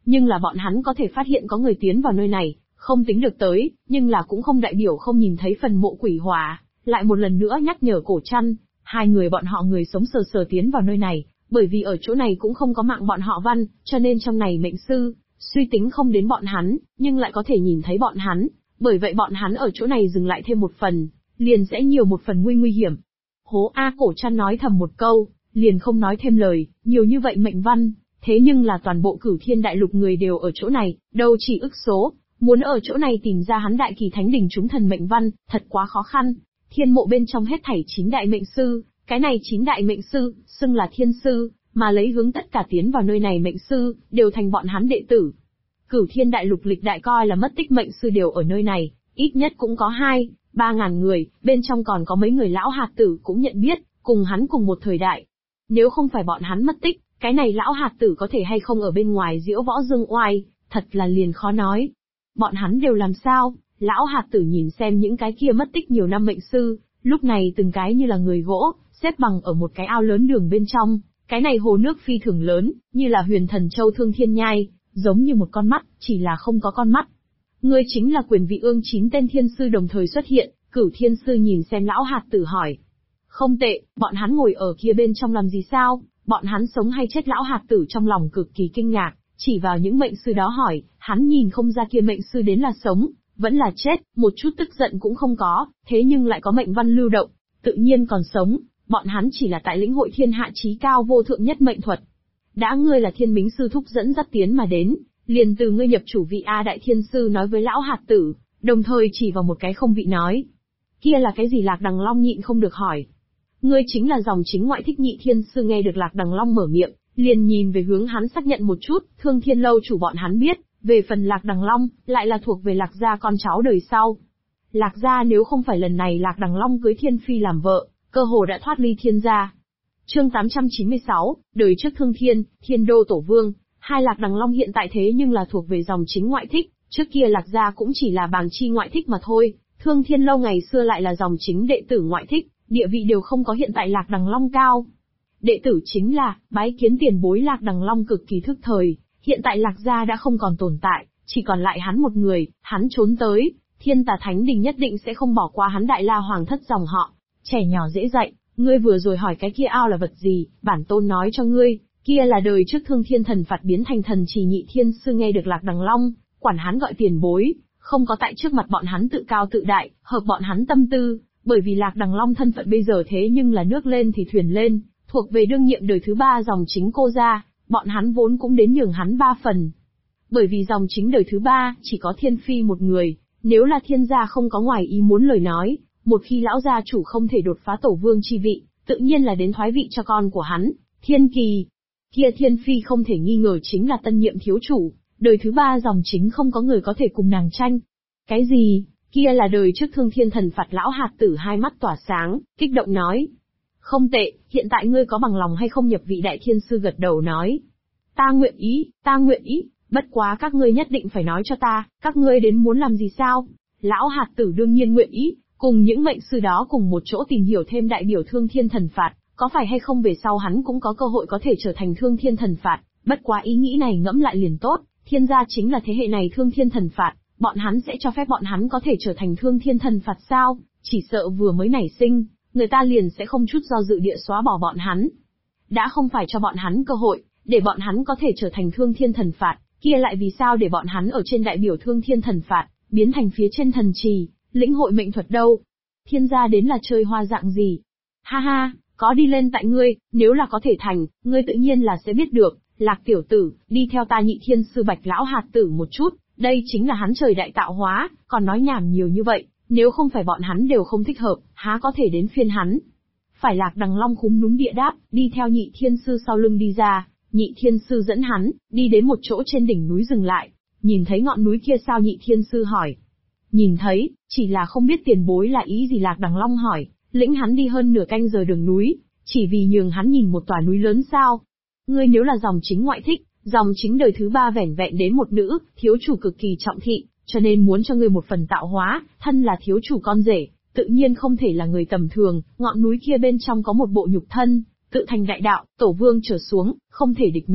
Nhưng là bọn hắn có thể phát hiện có người tiến vào nơi này, không tính được tới, nhưng là cũng không đại biểu không nhìn thấy phần mộ quỷ hỏa. Lại một lần nữa nhắc nhở Cổ Trăn, hai người bọn họ người sống sờ sờ tiến vào nơi này, bởi vì ở chỗ này cũng không có mạng bọn họ Văn, cho nên trong này mệnh sư, suy tính không đến bọn hắn, nhưng lại có thể nhìn thấy bọn hắn, bởi vậy bọn hắn ở chỗ này dừng lại thêm một phần, liền sẽ nhiều một phần nguy hiểm. Hố A Cổ Trăn nói thầm một câu, liền không nói thêm lời, nhiều như vậy mệnh văn, thế nhưng là toàn bộ Cửu Thiên Đại Lục người đều ở chỗ này, đâu chỉ ức số, muốn ở chỗ này tìm ra hắn Đại Kỳ Thánh Đỉnh chúng thần mệnh văn, thật quá khó khăn. Thiên mộ bên trong hết thảy 9 đại mệnh sư, cái này 9 đại mệnh sư, xưng là thiên sư, mà lấy hướng tất cả tiến vào nơi này mệnh sư, đều thành bọn hắn đệ tử. Cửu Thiên Đại Lục lịch đại coi là mất tích mệnh sư đều ở nơi này, ít nhất cũng có 2-3 ngàn người, bên trong còn có mấy người lão hạt tử cũng nhận biết, cùng hắn cùng một thời đại. Nếu không phải bọn hắn mất tích, cái này lão hạt tử có thể hay không ở bên ngoài diễu võ dương oai, thật là liền khó nói. Bọn hắn đều làm sao? Lão hạt tử nhìn xem những cái kia mất tích nhiều năm mệnh sư, lúc này từng cái như là người gỗ, xếp bằng ở một cái ao lớn đường bên trong, cái này hồ nước phi thường lớn, như là Huyền Thần Châu Thương Thiên Nhai, giống như một con mắt, chỉ là không có con mắt. Ngươi chính là Quyền Vị Ương 9 tên thiên sư đồng thời xuất hiện, Cửu Thiên Sư nhìn xem lão hạt tử hỏi. Không tệ, bọn hắn ngồi ở kia bên trong làm gì sao, bọn hắn sống hay chết? Lão hạt tử trong lòng cực kỳ kinh ngạc, chỉ vào những mệnh sư đó hỏi, hắn nhìn không ra kia mệnh sư đến là sống, vẫn là chết, một chút tức giận cũng không có, thế nhưng lại có mệnh văn lưu động, tự nhiên còn sống, bọn hắn chỉ là tại lĩnh hội thiên hạ chí cao vô thượng nhất mệnh thuật. Đã ngươi là Thiên Bính Sư thúc dẫn dắt tiến mà đến, liền từ ngươi nhập chủ vị A Đại Thiên Sư nói với lão hạt tử, đồng thời chỉ vào một cái không vị nói. Kia là cái gì? Lạc Đằng Long nhịn không được hỏi. Ngươi chính là dòng chính ngoại thích Nhị Thiên Sư. Nghe được Lạc Đằng Long mở miệng, liền nhìn về hướng hắn xác nhận một chút, Thương Thiên Lâu chủ bọn hắn biết, về phần Lạc Đằng Long, lại là thuộc về Lạc gia con cháu đời sau. Lạc gia nếu không phải lần này Lạc Đằng Long cưới Thiên Phi làm vợ, cơ hồ đã thoát ly Thiên gia. Chương 896, đời trước Thương Thiên, Thiên Đô Tổ Vương, hai Lạc Đằng Long hiện tại thế nhưng là thuộc về dòng chính ngoại thích, trước kia Lạc gia cũng chỉ là bàng chi ngoại thích mà thôi, Thương Thiên Lâu ngày xưa lại là dòng chính đệ tử ngoại thích, địa vị đều không có hiện tại Lạc Đằng Long cao. Đệ tử chính là, bái kiến tiền bối. Lạc Đằng Long cực kỳ thức thời, hiện tại Lạc gia đã không còn tồn tại, chỉ còn lại hắn một người, hắn trốn tới, Thiên Tà Thánh Đình nhất định sẽ không bỏ qua hắn Đại La Hoàng thất dòng họ. Trẻ nhỏ dễ dạy, ngươi vừa rồi hỏi cái kia ao là vật gì, bản tôn nói cho ngươi, kia là đời trước Thương Thiên Thần Phạt biến thành thần trì Nhị Thiên Sư. Nghe được Lạc Đằng Long, quản hắn gọi tiền bối, không có tại trước mặt bọn hắn tự cao tự đại, hợp bọn hắn tâm tư, bởi vì Lạc Đằng Long thân phận bây giờ thế nhưng là nước lên thì thuyền lên, thuộc về đương nhiệm đời thứ 3 dòng chính cô gia, bọn hắn vốn cũng đến nhường hắn 3 phần. Bởi vì dòng chính đời thứ 3 chỉ có Thiên Phi một người, nếu là Thiên gia không có ngoài ý muốn lời nói, một khi lão gia chủ không thể đột phá tổ vương chi vị, tự nhiên là đến thoái vị cho con của hắn, Thiên Kỳ. Kia Thiên Phi không thể nghi ngờ chính là tân nhiệm thiếu chủ, đời thứ 3 dòng chính không có người có thể cùng nàng tranh. Cái gì? Kia là đời trước Thương Thiên Thần Phạt. Lão hạt tử hai mắt tỏa sáng, kích động nói. Không tệ, hiện tại ngươi có bằng lòng hay không nhập vị Đại Thiên Sư gật đầu nói. Ta nguyện ý, bất quá các ngươi nhất định phải nói cho ta, các ngươi đến muốn làm gì sao? Lão hạt tử đương nhiên nguyện ý, cùng những mệnh sư đó cùng một chỗ tìm hiểu thêm đại biểu Thương Thiên Thần Phạt, có phải hay không về sau hắn cũng có cơ hội có thể trở thành Thương Thiên Thần Phạt, bất quá ý nghĩ này ngẫm lại liền tốt, Thiên gia chính là thế hệ này Thương Thiên Thần Phạt, bọn hắn sẽ cho phép bọn hắn có thể trở thành Thương Thiên Thần Phạt sao? Chỉ sợ vừa mới nảy sinh, người ta liền sẽ không chút do dự địa xóa bỏ bọn hắn. Đã không phải cho bọn hắn cơ hội, để bọn hắn có thể trở thành Thương Thiên Thần Phạt, kia lại vì sao để bọn hắn ở trên đại biểu Thương Thiên Thần Phạt, biến thành phía trên thần trì, lĩnh hội mệnh thuật đâu? Thiên gia đến là chơi hoa dạng gì? Ha ha, có đi lên tại ngươi, nếu là có thể thành, ngươi tự nhiên là sẽ biết được. Lạc tiểu tử, đi theo ta Nhị Thiên Sư Bạch lão hạt tử một chút, đây chính là hắn trời đại tạo hóa, còn nói nhảm nhiều như vậy, nếu không phải bọn hắn đều không thích hợp, há có thể đến phiên hắn. Phải. Lạc Đằng Long khúm núm địa đáp, đi theo Nhị Thiên Sư sau lưng đi ra, Nhị Thiên Sư dẫn hắn, đi đến một chỗ trên đỉnh núi dừng lại, nhìn thấy ngọn núi kia sao? Nhị Thiên Sư hỏi. Nhìn thấy, chỉ là không biết tiền bối là ý gì? Lạc Đằng Long hỏi, lĩnh hắn đi hơn nửa canh giờ đường núi, chỉ vì nhường hắn nhìn một tòa núi lớn sao? Ngươi nếu là dòng chính ngoại thích, dòng chính đời thứ 3 vẻn vẹn đến một nữ, thiếu chủ cực kỳ trọng thị, cho nên muốn cho ngươi một phần tạo hóa, thân là thiếu chủ con rể, tự nhiên không thể là người tầm thường, ngọn núi kia bên trong có một bộ nhục thân, tự thành đại đạo, tổ vương trở xuống, không thể địch nổi,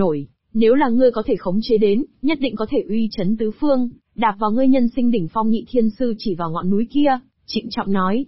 Nếu là ngươi có thể khống chế đến, nhất định có thể uy chấn tứ phương, đạp vào ngươi nhân sinh đỉnh phong. Nhị thiên sư chỉ vào ngọn núi kia, trịnh trọng nói.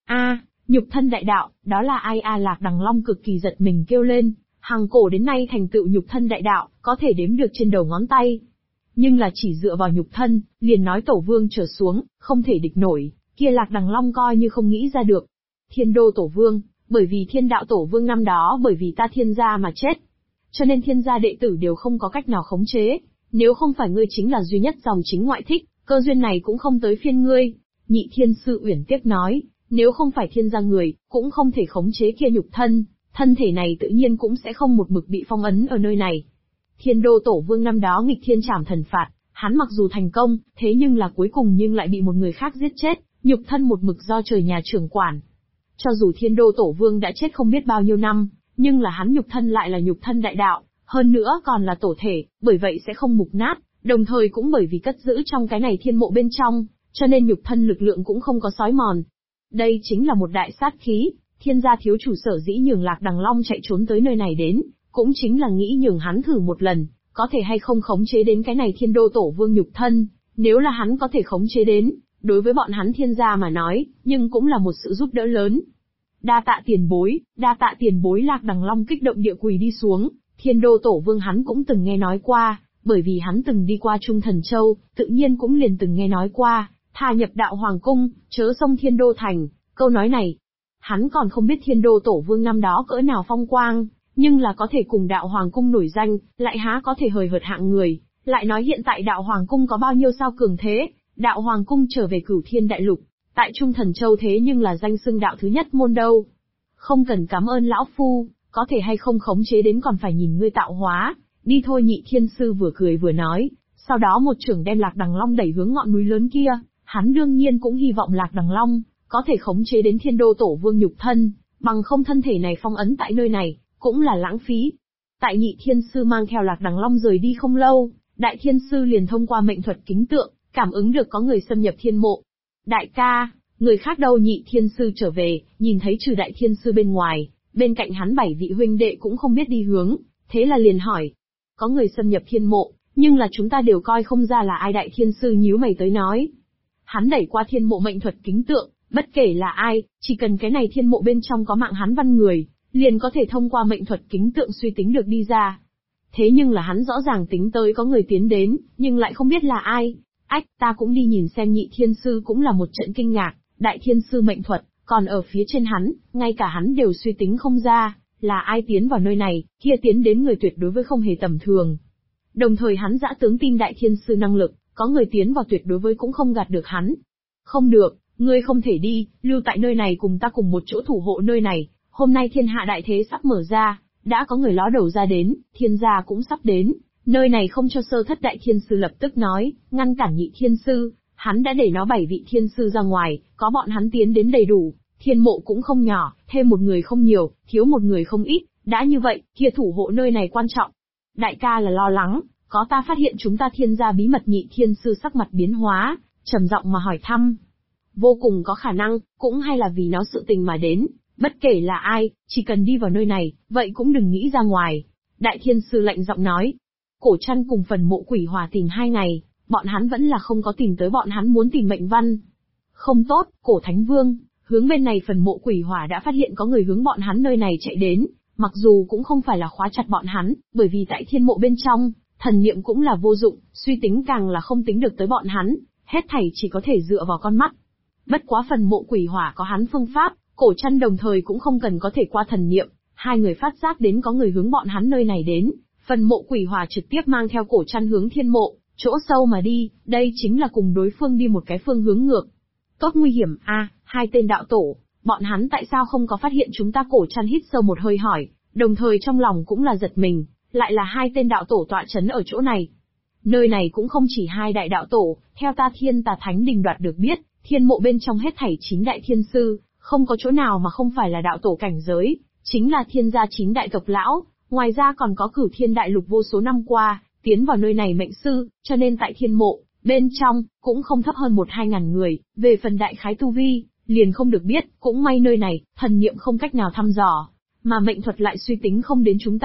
Nhục thân đại đạo, đó là ai a? Lạc Đằng Long cực kỳ giật mình kêu lên, hằng cổ đến nay thành tựu nhục thân đại đạo, có thể đếm được trên đầu ngón tay. Nhưng là chỉ dựa vào nhục thân, liền nói tổ vương trở xuống, không thể địch nổi, kia Lạc Đằng Long coi như không nghĩ ra được. Thiên đô tổ vương, bởi vì thiên đạo tổ vương năm đó bởi vì ta thiên gia mà chết. Cho nên thiên gia đệ tử đều không có cách nào khống chế, nếu không phải ngươi chính là duy nhất dòng chính ngoại thích, cơ duyên này cũng không tới phiên ngươi. Nhị thiên sư uyển tiếc nói, nếu không phải thiên gia người, cũng không thể khống chế kia nhục thân, thân thể này tự nhiên cũng sẽ không một mực bị phong ấn ở nơi này. Thiên đô tổ vương năm đó nghịch thiên trảm thần phạt, hắn mặc dù thành công, thế nhưng là cuối cùng nhưng lại bị một người khác giết chết, nhục thân một mực do trời nhà trưởng quản. Cho dù thiên đô tổ vương đã chết không biết bao nhiêu năm, nhưng là hắn nhục thân lại là nhục thân đại đạo, hơn nữa còn là tổ thể, bởi vậy sẽ không mục nát, đồng thời cũng bởi vì cất giữ trong cái này thiên mộ bên trong, cho nên nhục thân lực lượng cũng không có xói mòn. Đây chính là một đại sát khí, thiên gia thiếu chủ sở dĩ nhường Lạc Đằng Long chạy trốn tới nơi này đến, cũng chính là nghĩ nhường hắn thử một lần, có thể hay không khống chế đến cái này thiên đô tổ vương nhục thân, nếu là hắn có thể khống chế đến, đối với bọn hắn thiên gia mà nói, nhưng cũng là một sự giúp đỡ lớn. Đa tạ tiền bối, đa tạ tiền bối. Lạc Đằng Long kích động địa quỳ đi xuống, thiên đô tổ vương hắn cũng từng nghe nói qua, bởi vì hắn từng đi qua Trung Thần Châu, tự nhiên cũng liền từng nghe nói qua, thà nhập đạo hoàng cung, chớ xông thiên đô thành, câu nói này. Hắn còn không biết thiên đô tổ vương năm đó cỡ nào phong quang, nhưng là có thể cùng đạo hoàng cung nổi danh, lại há có thể hời hợt hạng người, lại nói hiện tại đạo hoàng cung có bao nhiêu sao cường thế, đạo hoàng cung trở về Cửu Thiên Đại Lục, tại Trung Thần Châu thế nhưng là danh xưng đạo thứ nhất môn đâu. Không cần cảm ơn lão phu, có thể hay không khống chế đến còn phải nhìn ngươi tạo hóa, đi thôi. Nhị thiên sư vừa cười vừa nói, sau đó một chưởng đem Lạc Đằng Long đẩy hướng ngọn núi lớn kia, hắn đương nhiên cũng hy vọng Lạc Đằng Long có thể khống chế đến thiên đô tổ vương nhục thân, bằng không thân thể này phong ấn tại nơi này, cũng là lãng phí. Tại nhị thiên sư mang theo Lạc Đằng Long rời đi không lâu, đại thiên sư liền thông qua mệnh thuật kính tượng, cảm ứng được có người xâm nhập thiên mộ. Đại ca, người khác đâu? Nhị thiên sư trở về, nhìn thấy trừ đại thiên sư bên ngoài, bên cạnh hắn 7 vị huynh đệ cũng không biết đi hướng, thế là liền hỏi. Có người xâm nhập thiên mộ, nhưng là chúng ta đều coi không ra là ai. Đại thiên sư nhíu mày tới nói. Hắn đẩy qua thiên mộ mệnh thuật kính tượng, bất kể là ai, chỉ cần cái này thiên mộ bên trong có mạng hắn văn người, liền có thể thông qua mệnh thuật kính tượng suy tính được đi ra. Thế nhưng là hắn rõ ràng tính tới có người tiến đến, nhưng lại không biết là ai. Ách, ta cũng đi nhìn xem. Nhị thiên sư cũng là một trận kinh ngạc, đại thiên sư mệnh thuật, còn ở phía trên hắn, ngay cả hắn đều suy tính không ra, là ai tiến vào nơi này, kia tiến đến người tuyệt đối với không hề tầm thường. Đồng thời hắn dã tướng tin đại thiên sư năng lực, có người tiến vào tuyệt đối với cũng không gạt được hắn. Không được, ngươi không thể đi, lưu tại nơi này cùng ta cùng một chỗ thủ hộ nơi này, hôm nay thiên hạ đại thế sắp mở ra, đã có người ló đầu ra đến, thiên gia cũng sắp đến, nơi này không cho sơ thất. Đại thiên sư lập tức nói, ngăn cản nhị thiên sư, hắn đã để nó 7 vị thiên sư ra ngoài, có bọn hắn tiến đến đầy đủ, thiên mộ cũng không nhỏ, thêm một người không nhiều, thiếu một người không ít, đã như vậy, kia thủ hộ nơi này quan trọng. Đại ca là lo lắng, có ta phát hiện chúng ta thiên gia bí mật. Nhị thiên sư sắc mặt biến hóa, trầm giọng mà hỏi thăm. Vô cùng có khả năng, cũng hay là vì nó sự tình mà đến, bất kể là ai, chỉ cần đi vào nơi này, vậy cũng đừng nghĩ ra ngoài. Đại thiên sư lạnh giọng nói. Cổ Trăn cùng phần mộ quỷ hỏa tìm 2 ngày, bọn hắn vẫn là không có tìm tới bọn hắn muốn tìm mệnh văn. Không tốt, Cổ Thánh Vương, hướng bên này phần mộ quỷ hỏa đã phát hiện có người hướng bọn hắn nơi này chạy đến, mặc dù cũng không phải là khóa chặt bọn hắn, bởi vì tại thiên mộ bên trong, thần niệm cũng là vô dụng, suy tính càng là không tính được tới bọn hắn, hết thảy chỉ có thể dựa vào con mắt. Bất quá phần mộ quỷ hỏa có hắn phương pháp, Cổ Trăn đồng thời cũng không cần có thể qua thần niệm, 2 người phát giác đến có người hướng bọn hắn nơi này đến, phần mộ quỷ hỏa trực tiếp mang theo Cổ Trăn hướng thiên mộ, chỗ sâu mà đi, đây chính là cùng đối phương đi một cái phương hướng ngược. Tốt nguy hiểm a, 2 tên đạo tổ, bọn hắn tại sao không có phát hiện chúng ta? Cổ Trăn hít sâu một hơi hỏi, đồng thời trong lòng cũng là giật mình, lại là 2 tên đạo tổ tọa chấn ở chỗ này. Nơi này cũng không chỉ 2 đại đạo tổ, theo ta Thiên Tà Thánh Đình đoạt được biết, thiên mộ bên trong hết thảy 9 đại thiên sư, không có chỗ nào mà không phải là đạo tổ cảnh giới, chính là thiên gia 9 đại tộc lão, ngoài ra còn có Cửu Thiên Đại Lục vô số năm qua, tiến vào nơi này mệnh sư, cho nên tại thiên mộ, bên trong, cũng không thấp hơn 1-2 ngàn người, về phần đại khái tu vi, liền không được biết, cũng may nơi này, thần niệm không cách nào thăm dò, mà mệnh thuật lại suy tính không đến chúng ta,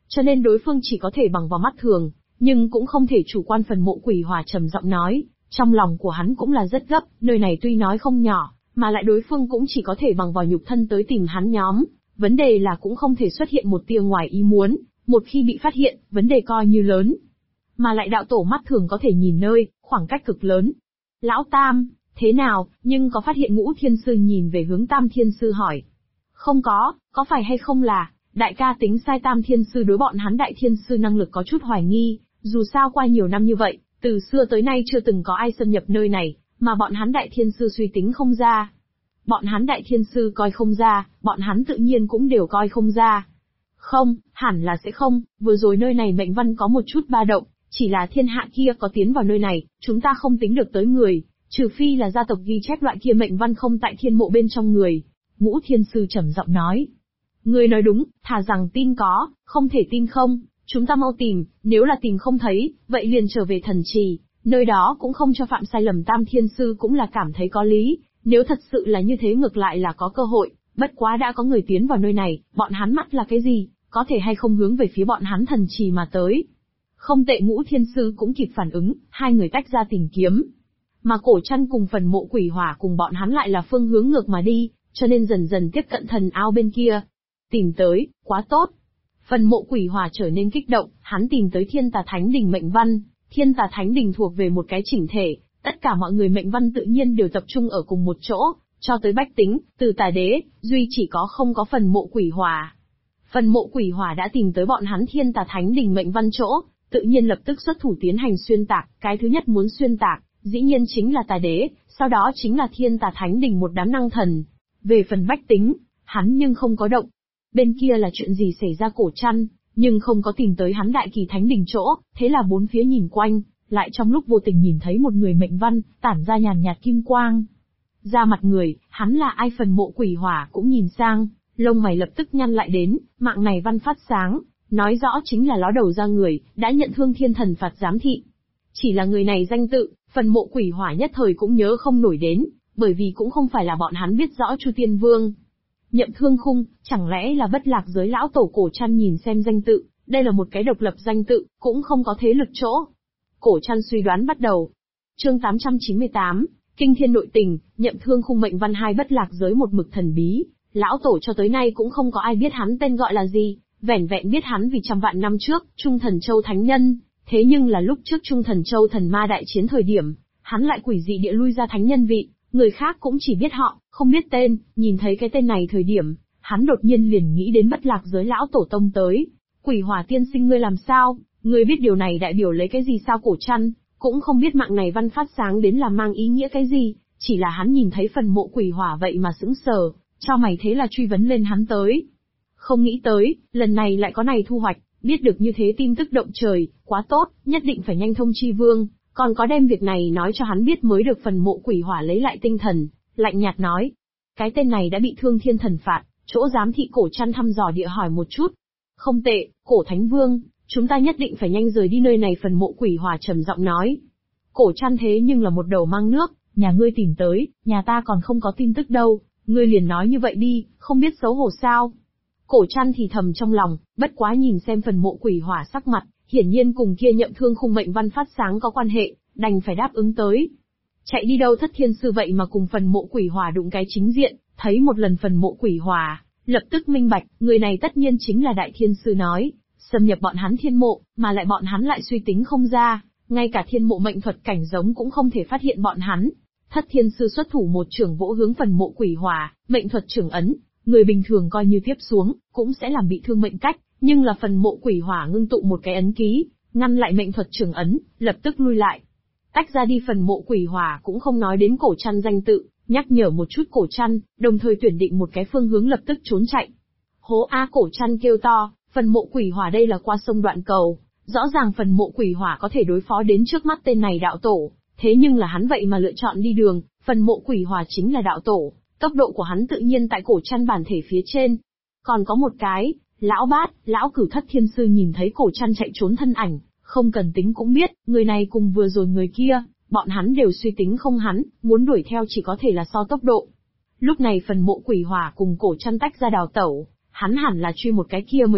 cho nên đối phương chỉ có thể bằng vào mắt thường, nhưng cũng không thể chủ quan. Phần mộ quỷ hỏa trầm giọng nói, trong lòng của hắn cũng là rất gấp, nơi này tuy nói không nhỏ, mà lại đối phương cũng chỉ có thể bằng vào nhục thân tới tìm hắn nhóm, vấn đề là cũng không thể xuất hiện một tia ngoài ý muốn, một khi bị phát hiện, vấn đề coi như lớn. Mà lại đạo tổ mắt thường có thể nhìn nơi, khoảng cách cực lớn. Lão Tam, thế nào, nhưng có phát hiện Ngũ Thiên Sư nhìn về hướng Tam Thiên Sư hỏi. Không có phải hay không là, đại ca tính sai? Tam Thiên Sư đối bọn hắn Đại Thiên Sư năng lực có chút hoài nghi, dù sao qua nhiều năm như vậy, từ xưa tới nay chưa từng có ai xâm nhập nơi này, mà bọn hắn Đại Thiên Sư suy tính không ra. Bọn hắn Đại Thiên Sư coi không ra, bọn hắn tự nhiên cũng đều coi không ra. Không, hẳn là sẽ không, vừa rồi nơi này mệnh văn có một chút ba động, chỉ là thiên hạ kia có tiến vào nơi này, chúng ta không tính được tới người, trừ phi là gia tộc ghi chép loại kia mệnh văn không tại thiên mộ bên trong người. Ngũ Thiên Sư trầm giọng nói. Người nói đúng, thà rằng tin có, không thể tin không, chúng ta mau tìm, nếu là tìm không thấy, vậy liền trở về thần trì, nơi đó cũng không cho phạm sai lầm. Tam Thiên Sư cũng là cảm thấy có lý, nếu thật sự là như thế ngược lại là có cơ hội, bất quá đã có người tiến vào nơi này, bọn hắn mắt là cái gì, có thể hay không hướng về phía bọn hắn thần trì mà tới. Không tệ. Ngũ Thiên Sư cũng kịp phản ứng, hai người tách ra tìm kiếm. Mà Cổ Trăn cùng phần mộ quỷ hỏa cùng bọn hắn lại là phương hướng ngược mà đi, cho nên dần dần tiếp cận thần ao bên kia. Tìm tới, quá tốt. Phần mộ quỷ hỏa trở nên kích động, hắn tìm tới Thiên Tà Thánh Đình mệnh văn. Thiên Tà Thánh Đình thuộc về một cái chỉnh thể, tất cả mọi người mệnh văn tự nhiên đều tập trung ở cùng một chỗ, cho tới bách tính, từ Tà Đế, duy chỉ có không có phần mộ quỷ hỏa. Phần mộ quỷ hỏa đã tìm tới bọn hắn Thiên Tà Thánh Đình mệnh văn chỗ, tự nhiên lập tức xuất thủ tiến hành xuyên tạc. Cái thứ nhất muốn xuyên tạc, dĩ nhiên chính là Tà Đế, sau đó chính là Thiên Tà Thánh Đình một đám năng thần. Về phần bách tính, hắn nhưng không có động. Bên kia là chuyện gì xảy ra? Cổ Trăn, nhưng không có tìm tới hắn Đại Kỳ Thánh Đình chỗ, thế là bốn phía nhìn quanh, lại trong lúc vô tình nhìn thấy một người mệnh văn, tản ra nhàn nhạt kim quang. Ra mặt người, hắn là ai? Phần mộ quỷ hỏa cũng nhìn sang, lông mày lập tức nhăn lại đến, mạng này văn phát sáng, nói rõ chính là ló đầu ra người, đã nhận Thương Thiên Thần Phạt giám thị. Chỉ là người này danh tự, phần mộ quỷ hỏa nhất thời cũng nhớ không nổi đến, bởi vì cũng không phải là bọn hắn biết rõ Chu Tiên Vương. Nhậm Thương Khung, chẳng lẽ là Bất Lạc Giới lão tổ? Cổ Trăn nhìn xem danh tự, đây là một cái độc lập danh tự, cũng không có thế lực chỗ. Cổ Trăn suy đoán bắt đầu. Chương 898, Kinh Thiên Nội Tình. Nhậm Thương Khung mệnh văn hai Bất Lạc Giới một mực thần bí, lão tổ cho tới nay cũng không có ai biết hắn tên gọi là gì, vẻn vẹn biết hắn vì trăm vạn năm trước, Trung Thần Châu Thánh Nhân, thế nhưng là lúc trước Trung Thần Châu thần ma đại chiến thời điểm, hắn lại quỷ dị địa lui ra thánh nhân vị, người khác cũng chỉ biết họ, không biết tên. Nhìn thấy cái tên này thời điểm, hắn đột nhiên liền nghĩ đến Bất Lạc Giới lão tổ tông tới. Quỷ Hỏa tiên sinh, ngươi làm sao? Ngươi biết điều này đại biểu lấy cái gì sao? Cổ Trăn cũng không biết mạng này văn phát sáng đến là mang ý nghĩa cái gì, chỉ là hắn nhìn thấy phần mộ quỷ hỏa vậy mà sững sờ, cho mày thế là truy vấn lên hắn tới. Không nghĩ tới, lần này lại có này thu hoạch, biết được như thế tin tức động trời, quá tốt, nhất định phải nhanh thông chi vương, còn có đem việc này nói cho hắn biết mới được. Phần mộ quỷ hỏa lấy lại tinh thần, lạnh nhạt nói. Cái tên này đã bị Thương Thiên Thần phạt, chỗ giám thị. Cổ Trăn thăm dò địa hỏi một chút. Không tệ, Cổ Thánh Vương, chúng ta nhất định phải nhanh rời đi nơi này. Phần mộ quỷ hỏa trầm giọng nói. Cổ Trăn thế nhưng là một đầu mang nước, nhà ngươi tìm tới, nhà ta còn không có tin tức đâu, ngươi liền nói như vậy đi, không biết xấu hổ sao? Cổ Trăn thì thầm trong lòng, bất quá nhìn xem phần mộ quỷ hỏa sắc mặt, hiển nhiên cùng kia Nhậm Thương Khung mệnh văn phát sáng có quan hệ, đành phải đáp ứng tới. Chạy đi đâu? Thất Thiên Sư vậy mà cùng phần mộ quỷ hỏa đụng cái chính diện, thấy một lần phần mộ quỷ hỏa, lập tức minh bạch, người này tất nhiên chính là Đại Thiên Sư nói, xâm nhập bọn hắn thiên mộ, mà lại bọn hắn lại suy tính không ra, ngay cả thiên mộ mệnh thuật cảnh giống cũng không thể phát hiện bọn hắn. Thất Thiên Sư xuất thủ một chưởng vỗ hướng phần mộ quỷ hỏa, mệnh thuật chưởng ấn, người bình thường coi như tiếp xuống, cũng sẽ làm bị thương mệnh cách, nhưng là phần mộ quỷ hỏa ngưng tụ một cái ấn ký, ngăn lại mệnh thuật chưởng ấn, lập tức lui lại. Tách ra đi. Phần mộ quỷ hỏa cũng không nói đến Cổ Trăn danh tự, nhắc nhở một chút Cổ Trăn, đồng thời tuyển định một cái phương hướng lập tức trốn chạy. Hố a! Cổ Trăn kêu to, phần mộ quỷ hỏa đây là qua sông đoạn cầu, rõ ràng phần mộ quỷ hỏa có thể đối phó đến trước mắt tên này đạo tổ, thế nhưng là hắn vậy mà lựa chọn đi đường. Phần mộ quỷ hỏa chính là đạo tổ, tốc độ của hắn tự nhiên tại Cổ Trăn bản thể phía trên. Còn có một cái, lão bát, lão cửu. Thất Thiên Sư nhìn thấy Cổ Trăn chạy trốn thân ảnh, không cần tính cũng biết, người này cùng vừa rồi người kia, bọn hắn đều suy tính không hắn, muốn đuổi theo chỉ có thể là so tốc độ. Lúc này phần mộ quỷ hỏa cùng Cổ Trăn tách ra đào tẩu, hắn hẳn là truy một cái kia mới tốt,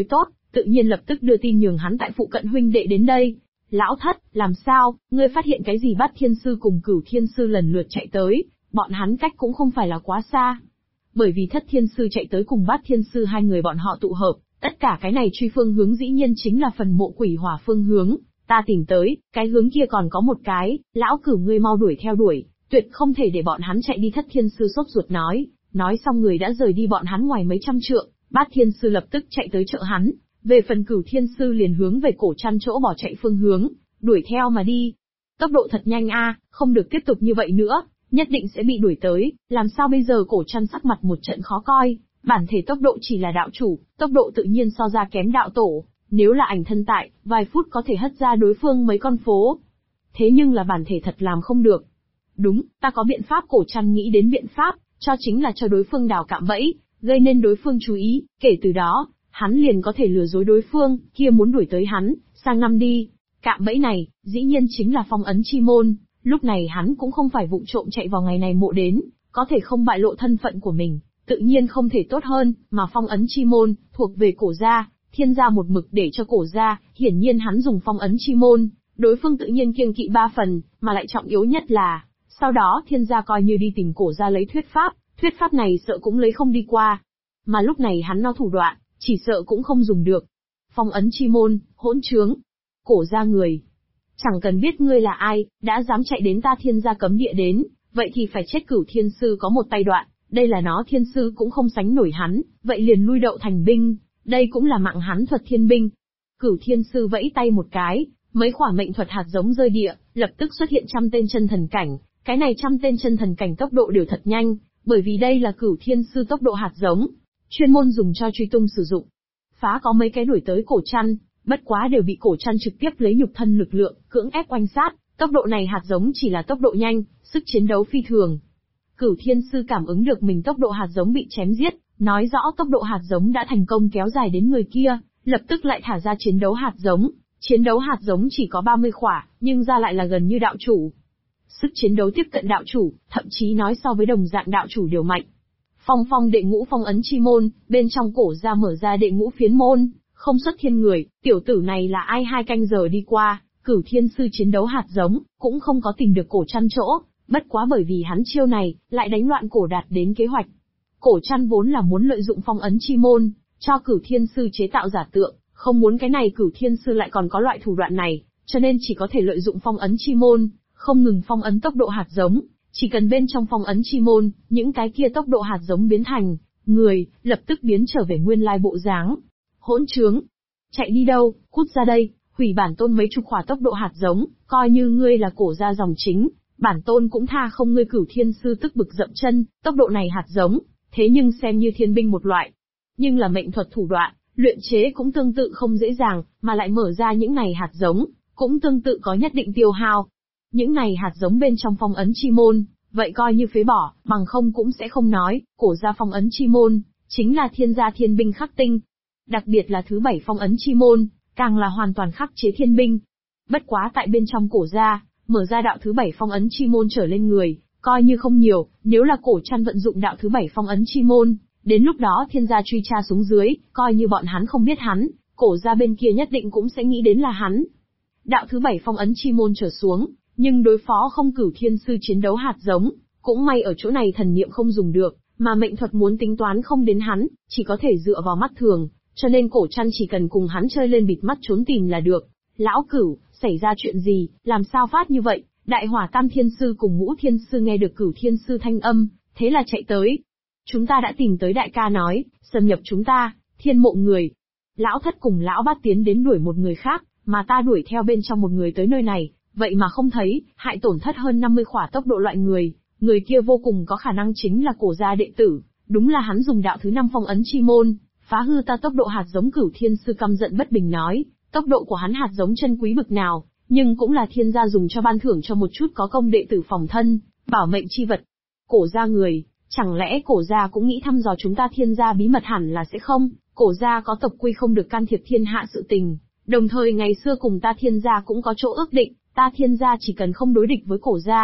tự nhiên lập tức đưa tin nhường hắn tại phụ cận huynh đệ đến đây. Lão thất, làm sao, ngươi phát hiện cái gì? Bát Thiên Sư cùng Cửu Thiên Sư lần lượt chạy tới, bọn hắn cách cũng không phải là quá xa. Bởi vì Thất Thiên Sư chạy tới cùng Bát Thiên Sư hai người bọn họ tụ hợp, tất cả cái này truy phương hướng dĩ nhiên chính là phần mộ quỷ hỏa phương hướng. Ta tìm tới, cái hướng kia còn có một cái, lão Cửu ngươi mau đuổi theo đuổi, tuyệt không thể để bọn hắn chạy đi. Thất Thiên Sư sốt ruột nói xong người đã rời đi bọn hắn ngoài mấy trăm trượng. Bát Thiên Sư lập tức chạy tới trợ hắn, về phần Cửu Thiên Sư liền hướng về cổ chăn chỗ bỏ chạy phương hướng, đuổi theo mà đi. Tốc độ thật nhanh a, không được tiếp tục như vậy nữa, nhất định sẽ bị đuổi tới, làm sao bây giờ? Cổ chăn sắc mặt một trận khó coi, bản thể tốc độ chỉ là đạo chủ, tốc độ tự nhiên so ra kém đạo tổ, nếu là ảnh thân tại, vài phút có thể hất ra đối phương mấy con phố. Thế nhưng là bản thể thật làm không được. Đúng, ta có biện pháp. Cổ chăn nghĩ đến biện pháp, chính là cho đối phương đào cạm bẫy, gây nên đối phương chú ý, kể từ đó, hắn liền có thể lừa dối đối phương, kia muốn đuổi tới hắn, sang năm đi. Cạm bẫy này, dĩ nhiên chính là phong ấn chi môn, lúc này hắn cũng không phải vụng trộm chạy vào ngày này mộ đến, có thể không bại lộ thân phận của mình, tự nhiên không thể tốt hơn, mà phong ấn chi môn, thuộc về cổ gia, thiên gia một mực để cho cổ gia, hiển nhiên hắn dùng phong ấn chi môn, đối phương tự nhiên kiêng kỵ ba phần, mà lại trọng yếu nhất là, sau đó thiên gia coi như đi tìm cổ gia lấy thuyết pháp này sợ cũng lấy không đi qua. Mà lúc này hắn no thủ đoạn, chỉ sợ cũng không dùng được. Phong ấn chi môn, hỗn trướng. Cổ gia người. Chẳng cần biết ngươi là ai, đã dám chạy đến ta thiên gia cấm địa đến, vậy thì phải chết. Cửu Thiên Sư có một tay đoạn, đây là nó thiên sư cũng không sánh nổi hắn, vậy liền lui đậu thành binh, đây cũng là mạng hắn thuật thiên binh. Cửu Thiên Sư vẫy tay một cái, mấy quả mệnh thuật hạt giống rơi địa, lập tức xuất hiện 100 tên chân thần cảnh, cái này 100 tên chân thần cảnh tốc độ đều thật nhanh, bởi vì đây là Cửu Thiên Sư tốc độ hạt giống, chuyên môn dùng cho truy tung sử dụng. Phá có mấy cái đuổi tới cổ chăn, bất quá đều bị cổ chăn trực tiếp lấy nhục thân lực lượng, cưỡng ép oanh sát, tốc độ này hạt giống chỉ là tốc độ nhanh, sức chiến đấu phi thường. Cửu Thiên Sư cảm ứng được mình tốc độ hạt giống bị chém giết, nói rõ tốc độ hạt giống đã thành công kéo dài đến người kia, lập tức lại thả ra chiến đấu hạt giống. Chiến đấu hạt giống chỉ có 30 khỏa, nhưng ra lại là gần như đạo chủ. Sức chiến đấu tiếp cận đạo chủ, thậm chí nói so với đồng dạng đạo chủ đều mạnh. Phong đệ ngũ phong ấn chi môn, bên trong cổ ra mở ra đệ ngũ phiến môn, không xuất thiên người, tiểu tử này là ai? 2 canh giờ đi qua, Cửu Thiên Sư chiến đấu hạt giống, cũng không có tìm được cổ chăn chỗ, bất quá bởi vì hắn chiêu này, lại đánh loạn cổ đạt đến kế hoạch. Cổ chăn vốn là muốn lợi dụng phong ấn chi môn, cho Cửu Thiên Sư chế tạo giả tượng, không muốn cái này Cửu Thiên Sư lại còn có loại thủ đoạn này, cho nên chỉ có thể lợi dụng phong ấn chi môn, không ngừng phong ấn tốc độ hạt giống, chỉ cần bên trong phong ấn chi môn, những cái kia tốc độ hạt giống biến thành người, lập tức biến trở về nguyên lai bộ dáng. Hỗn trướng, chạy đi đâu, cút ra đây, hủy bản tôn mấy chục khỏa tốc độ hạt giống, coi như ngươi là cổ gia dòng chính, bản tôn cũng tha không ngươi. Cửu Thiên Sư tức bực dậm chân, tốc độ này hạt giống, thế nhưng xem như thiên binh một loại, nhưng là mệnh thuật thủ đoạn, luyện chế cũng tương tự không dễ dàng, mà lại mở ra những này hạt giống, cũng tương tự có nhất định tiêu hao. Những này hạt giống bên trong phong ấn chi môn, vậy coi như phế bỏ, bằng không cũng sẽ không nói, cổ gia phong ấn chi môn, chính là thiên gia thiên binh khắc tinh. Đặc biệt là thứ 7 phong ấn chi môn, càng là hoàn toàn khắc chế thiên binh. Bất quá tại bên trong cổ gia, mở ra đạo thứ 7 phong ấn chi môn trở lên người, coi như không nhiều, nếu là cổ chăn vận dụng đạo thứ 7 phong ấn chi môn, đến lúc đó thiên gia truy tra xuống dưới, coi như bọn hắn không biết hắn, cổ gia bên kia nhất định cũng sẽ nghĩ đến là hắn. Đạo thứ 7 phong ấn chi môn trở xuống, nhưng đối phó không Cửu Thiên Sư chiến đấu hạt giống, cũng may ở chỗ này thần niệm không dùng được, mà mệnh thuật muốn tính toán không đến hắn, chỉ có thể dựa vào mắt thường, cho nên cổ chăn chỉ cần cùng hắn chơi lên bịt mắt trốn tìm là được. Lão Cửu, xảy ra chuyện gì, làm sao phát như vậy? Đại Hỏa Tam Thiên Sư cùng Ngũ Thiên Sư nghe được Cửu Thiên Sư thanh âm, thế là chạy tới. Chúng ta đã tìm tới đại ca nói, xâm nhập chúng ta, thiên mộ người. Lão Thất cùng Lão Bát tiến đến đuổi một người khác, mà ta đuổi theo bên trong một người tới nơi này, vậy mà không thấy, hại tổn thất hơn 50 khỏa tốc độ loại người. Người kia vô cùng có khả năng chính là cổ gia đệ tử, đúng là hắn dùng đạo thứ 5 phong ấn chi môn, phá hư ta tốc độ hạt giống. Cửu Thiên Sư căm giận bất bình nói, tốc độ của hắn hạt giống chân quý bực nào, nhưng cũng là thiên gia dùng cho ban thưởng cho một chút có công đệ tử phòng thân, bảo mệnh chi vật. Cổ gia người, chẳng lẽ cổ gia cũng nghĩ thăm dò chúng ta thiên gia bí mật? Hẳn là sẽ không, cổ gia có tộc quy không được can thiệp thiên hạ sự tình, đồng thời ngày xưa cùng ta thiên gia cũng có chỗ ước định, ta thiên gia chỉ cần không đối địch với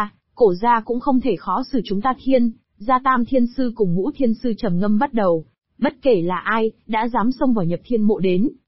cổ gia cũng không thể khó xử chúng ta thiên gia. Tam Thiên Sư cùng Ngũ Thiên Sư trầm ngâm bắt đầu, bất kể là ai, đã dám xông vào nhập thiên mộ đến,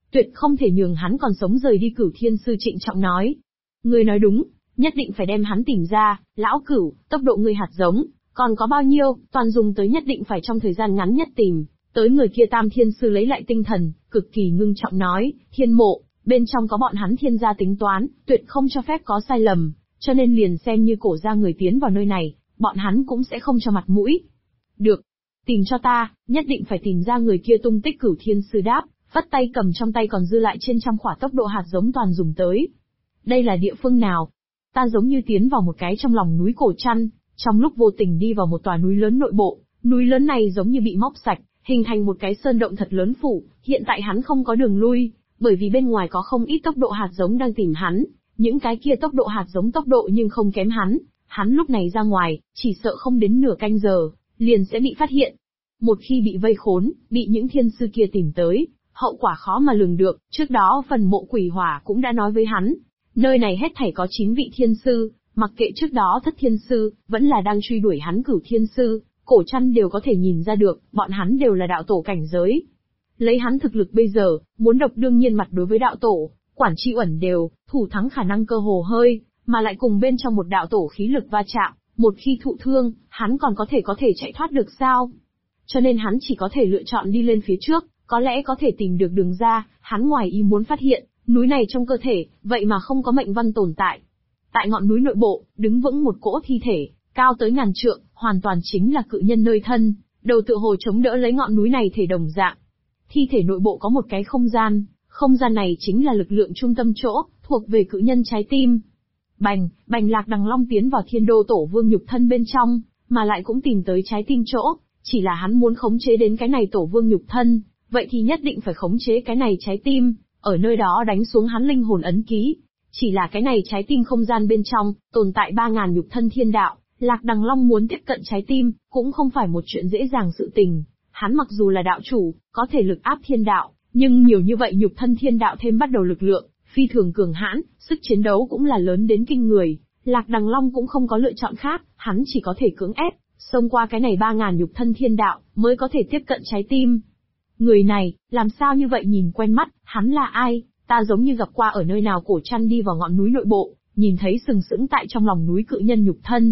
tuyệt không thể nhường hắn còn sống rời đi. Cửu Thiên Sư trịnh trọng nói. Ngươi nói đúng, nhất định phải đem hắn tìm ra. Lão Cửu, tốc độ ngươi hạt giống, còn có bao nhiêu, toàn dùng tới, nhất định phải trong thời gian ngắn nhất tìm tới người kia. Tam Thiên Sư lấy lại tinh thần, cực kỳ ngưng trọng nói, Thiên Mộ, bên trong có bọn hắn Thiên gia tính toán, tuyệt không cho phép có sai lầm, cho nên liền xem như cổ gia người tiến vào nơi này, bọn hắn cũng sẽ không cho mặt mũi. Được, tìm cho ta, nhất định phải tìm ra người kia tung tích. Cửu Thiên Sư đáp, vắt tay cầm trong tay còn dư lại trên trăm quả tốc độ hạt giống toàn dùng tới. Đây là địa phương nào? Ta giống như tiến vào một cái trong lòng núi Cổ Trăn, trong lúc vô tình đi vào một tòa núi lớn nội bộ, núi lớn này giống như bị móc sạch, hình thành một cái sơn động thật lớn phủ. Hiện tại hắn không có đường lui, bởi vì bên ngoài có không ít tốc độ hạt giống đang tìm hắn, những cái kia tốc độ hạt giống tốc độ nhưng không kém hắn lúc này ra ngoài, chỉ sợ không đến nửa canh giờ, liền sẽ bị phát hiện. Một khi bị vây khốn, bị những thiên sư kia tìm tới, hậu quả khó mà lường được. Trước đó phần mộ quỷ hỏa cũng đã nói với hắn, nơi này hết thảy có 9 vị thiên sư, mặc kệ trước đó thất thiên sư, vẫn là đang truy đuổi hắn Cửu Thiên Sư, Cổ Trăn đều có thể nhìn ra được, bọn hắn đều là đạo tổ cảnh giới. Lấy hắn thực lực bây giờ, muốn độc đương nhiên mặt đối với đạo tổ, quản tri uẩn đều, thủ thắng khả năng cơ hồ hơi, mà lại cùng bên trong một đạo tổ khí lực va chạm, một khi thụ thương, hắn còn có thể chạy thoát được sao? Cho nên hắn chỉ có thể lựa chọn đi lên phía trước, có lẽ có thể tìm được đường ra. Hắn ngoài ý muốn phát hiện, núi này trong cơ thể, vậy mà không có mệnh văn tồn tại. Tại ngọn núi nội bộ, đứng vững một cỗ thi thể, cao tới ngàn trượng, hoàn toàn chính là cự nhân nơi thân, đầu tựa hồ chống đỡ lấy ngọn núi này thể đồng dạng. Thi thể nội bộ có một cái không gian này chính là lực lượng trung tâm chỗ, thuộc về cự nhân trái tim. Bành, Lạc Đằng Long tiến vào Thiên Đô Tổ Vương nhục thân bên trong, mà lại cũng tìm tới trái tim chỗ, chỉ là hắn muốn khống chế đến cái này Tổ Vương nhục thân, vậy thì nhất định phải khống chế cái này trái tim, ở nơi đó đánh xuống hắn linh hồn ấn ký. Chỉ là cái này trái tim không gian bên trong, tồn tại 3.000 nhục thân thiên đạo, Lạc Đằng Long muốn tiếp cận trái tim, cũng không phải một chuyện dễ dàng sự tình. Hắn mặc dù là đạo chủ, có thể lực áp thiên đạo, nhưng nhiều như vậy nhục thân thiên đạo thêm bắt đầu lực lượng, phi thường cường hãn, sức chiến đấu cũng là lớn đến kinh người. Lạc Đằng Long cũng không có lựa chọn khác, hắn chỉ có thể cưỡng ép, xông qua cái này 3.000 nhục thân thiên đạo, mới có thể tiếp cận trái tim. Người này, làm sao như vậy nhìn quen mắt, hắn là ai? Ta giống như gặp qua ở nơi nào. Cổ Trăn đi vào ngọn núi nội bộ, nhìn thấy sừng sững tại trong lòng núi cự nhân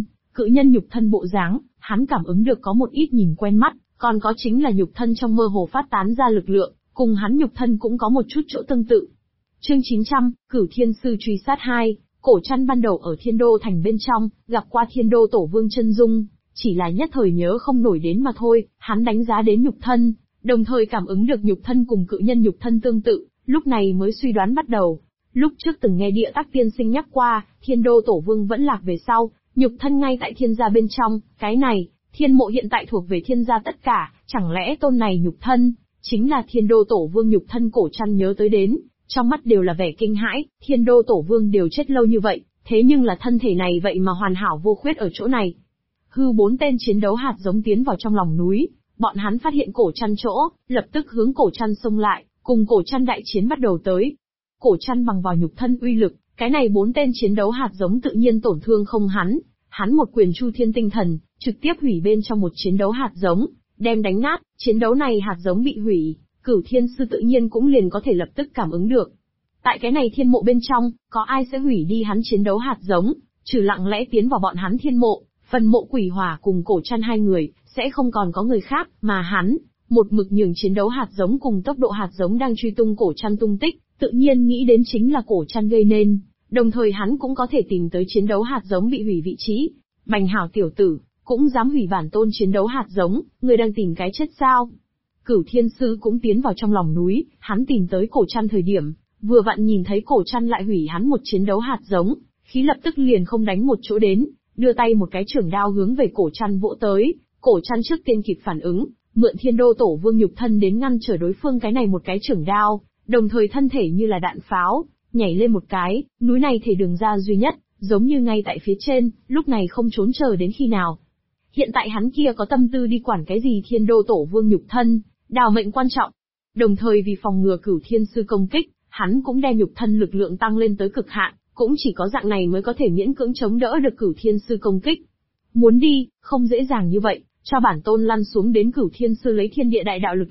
nhục thân bộ dáng, hắn cảm ứng được có một ít nhìn quen mắt, còn có chính là nhục thân trong mơ hồ phát tán ra lực lượng, cùng hắn nhục thân cũng có một chút chỗ tương tự. Chương 900, Cửu Thiên Sư truy sát 2, Cổ Trăn ban đầu ở Thiên Đô thành bên trong, gặp qua Thiên Đô Tổ Vương chân dung, chỉ là nhất thời nhớ không nổi đến mà thôi. Hắn đánh giá đến nhục thân, đồng thời cảm ứng được nhục thân cùng cự nhân nhục thân tương tự, lúc này mới suy đoán bắt đầu. Lúc trước từng nghe Địa Tắc tiên sinh nhắc qua, Thiên Đô Tổ Vương vẫn lạc về sau, nhục thân ngay tại thiên gia bên trong, cái này, Thiên Mộ hiện tại thuộc về thiên gia tất cả, chẳng lẽ tôn này nhục thân chính là Thiên Đô Tổ Vương nhục thân? Cổ Trăn nhớ tới đến, trong mắt đều là vẻ kinh hãi. Thiên Đô Tổ Vương đều chết lâu như vậy, thế nhưng là thân thể này vậy mà hoàn hảo vô khuyết ở chỗ này. Hư 4 tên chiến đấu hạt giống tiến vào trong lòng núi, bọn hắn phát hiện Cổ Trăn chỗ, lập tức hướng Cổ Trăn xông lại, cùng Cổ Trăn đại chiến bắt đầu tới. Cổ Trăn bằng vào nhục thân uy lực, cái này 4 tên chiến đấu hạt giống tự nhiên tổn thương không hắn một quyền Chu Thiên Tinh Thần, trực tiếp hủy bên trong một chiến đấu hạt giống, đem đánh nát. Chiến đấu này hạt giống bị hủy, Cửu Thiên Sư tự nhiên cũng liền có thể lập tức cảm ứng được. Tại cái này thiên mộ bên trong, có ai sẽ hủy đi hắn chiến đấu hạt giống, trừ lặng lẽ tiến vào bọn hắn thiên mộ, phần mộ quỷ hỏa cùng Cổ Trăn hai người, sẽ không còn có người khác, mà hắn, một mực nhường chiến đấu hạt giống cùng tốc độ hạt giống đang truy tung Cổ Trăn tung tích, tự nhiên nghĩ đến chính là Cổ Trăn gây nên, đồng thời hắn cũng có thể tìm tới chiến đấu hạt giống bị hủy vị trí. Bành hảo tiểu tử, cũng dám hủy bản tôn chiến đấu hạt giống, người đang tìm cái chết sao? Cửu Thiên Sư cũng tiến vào trong lòng núi, hắn tìm tới Cổ Trăn thời điểm, vừa vặn nhìn thấy Cổ Trăn lại hủy hắn một chiến đấu hạt giống, khí lập tức liền không đánh một chỗ đến, đưa tay một cái chưởng đao hướng về Cổ Trăn vỗ tới. Cổ Trăn trước tiên kịp phản ứng, mượn Thiên Đô Tổ Vương nhục thân đến ngăn trở đối phương cái này một cái chưởng đao, đồng thời thân thể như là đạn pháo, nhảy lên một cái, núi này thể đường ra duy nhất, giống như ngay tại phía trên, lúc này không trốn chờ đến khi nào. Hiện tại hắn kia có tâm tư đi quản cái gì Thiên Đô Tổ Vương nhục thân, đào mệnh quan trọng. Đồng thời vì phòng ngừa Cửu Thiên Sư công kích, hắn cũng đem nhục thân lực lượng tăng lên tới cực hạn, cũng chỉ có dạng này mới có thể miễn cưỡng chống đỡ được Cửu Thiên Sư công kích. Muốn đi, không dễ dàng như vậy, cho bản tôn lăn xuống đến. Cửu Thiên Sư lấy thiên địa đại đạo lực lượng,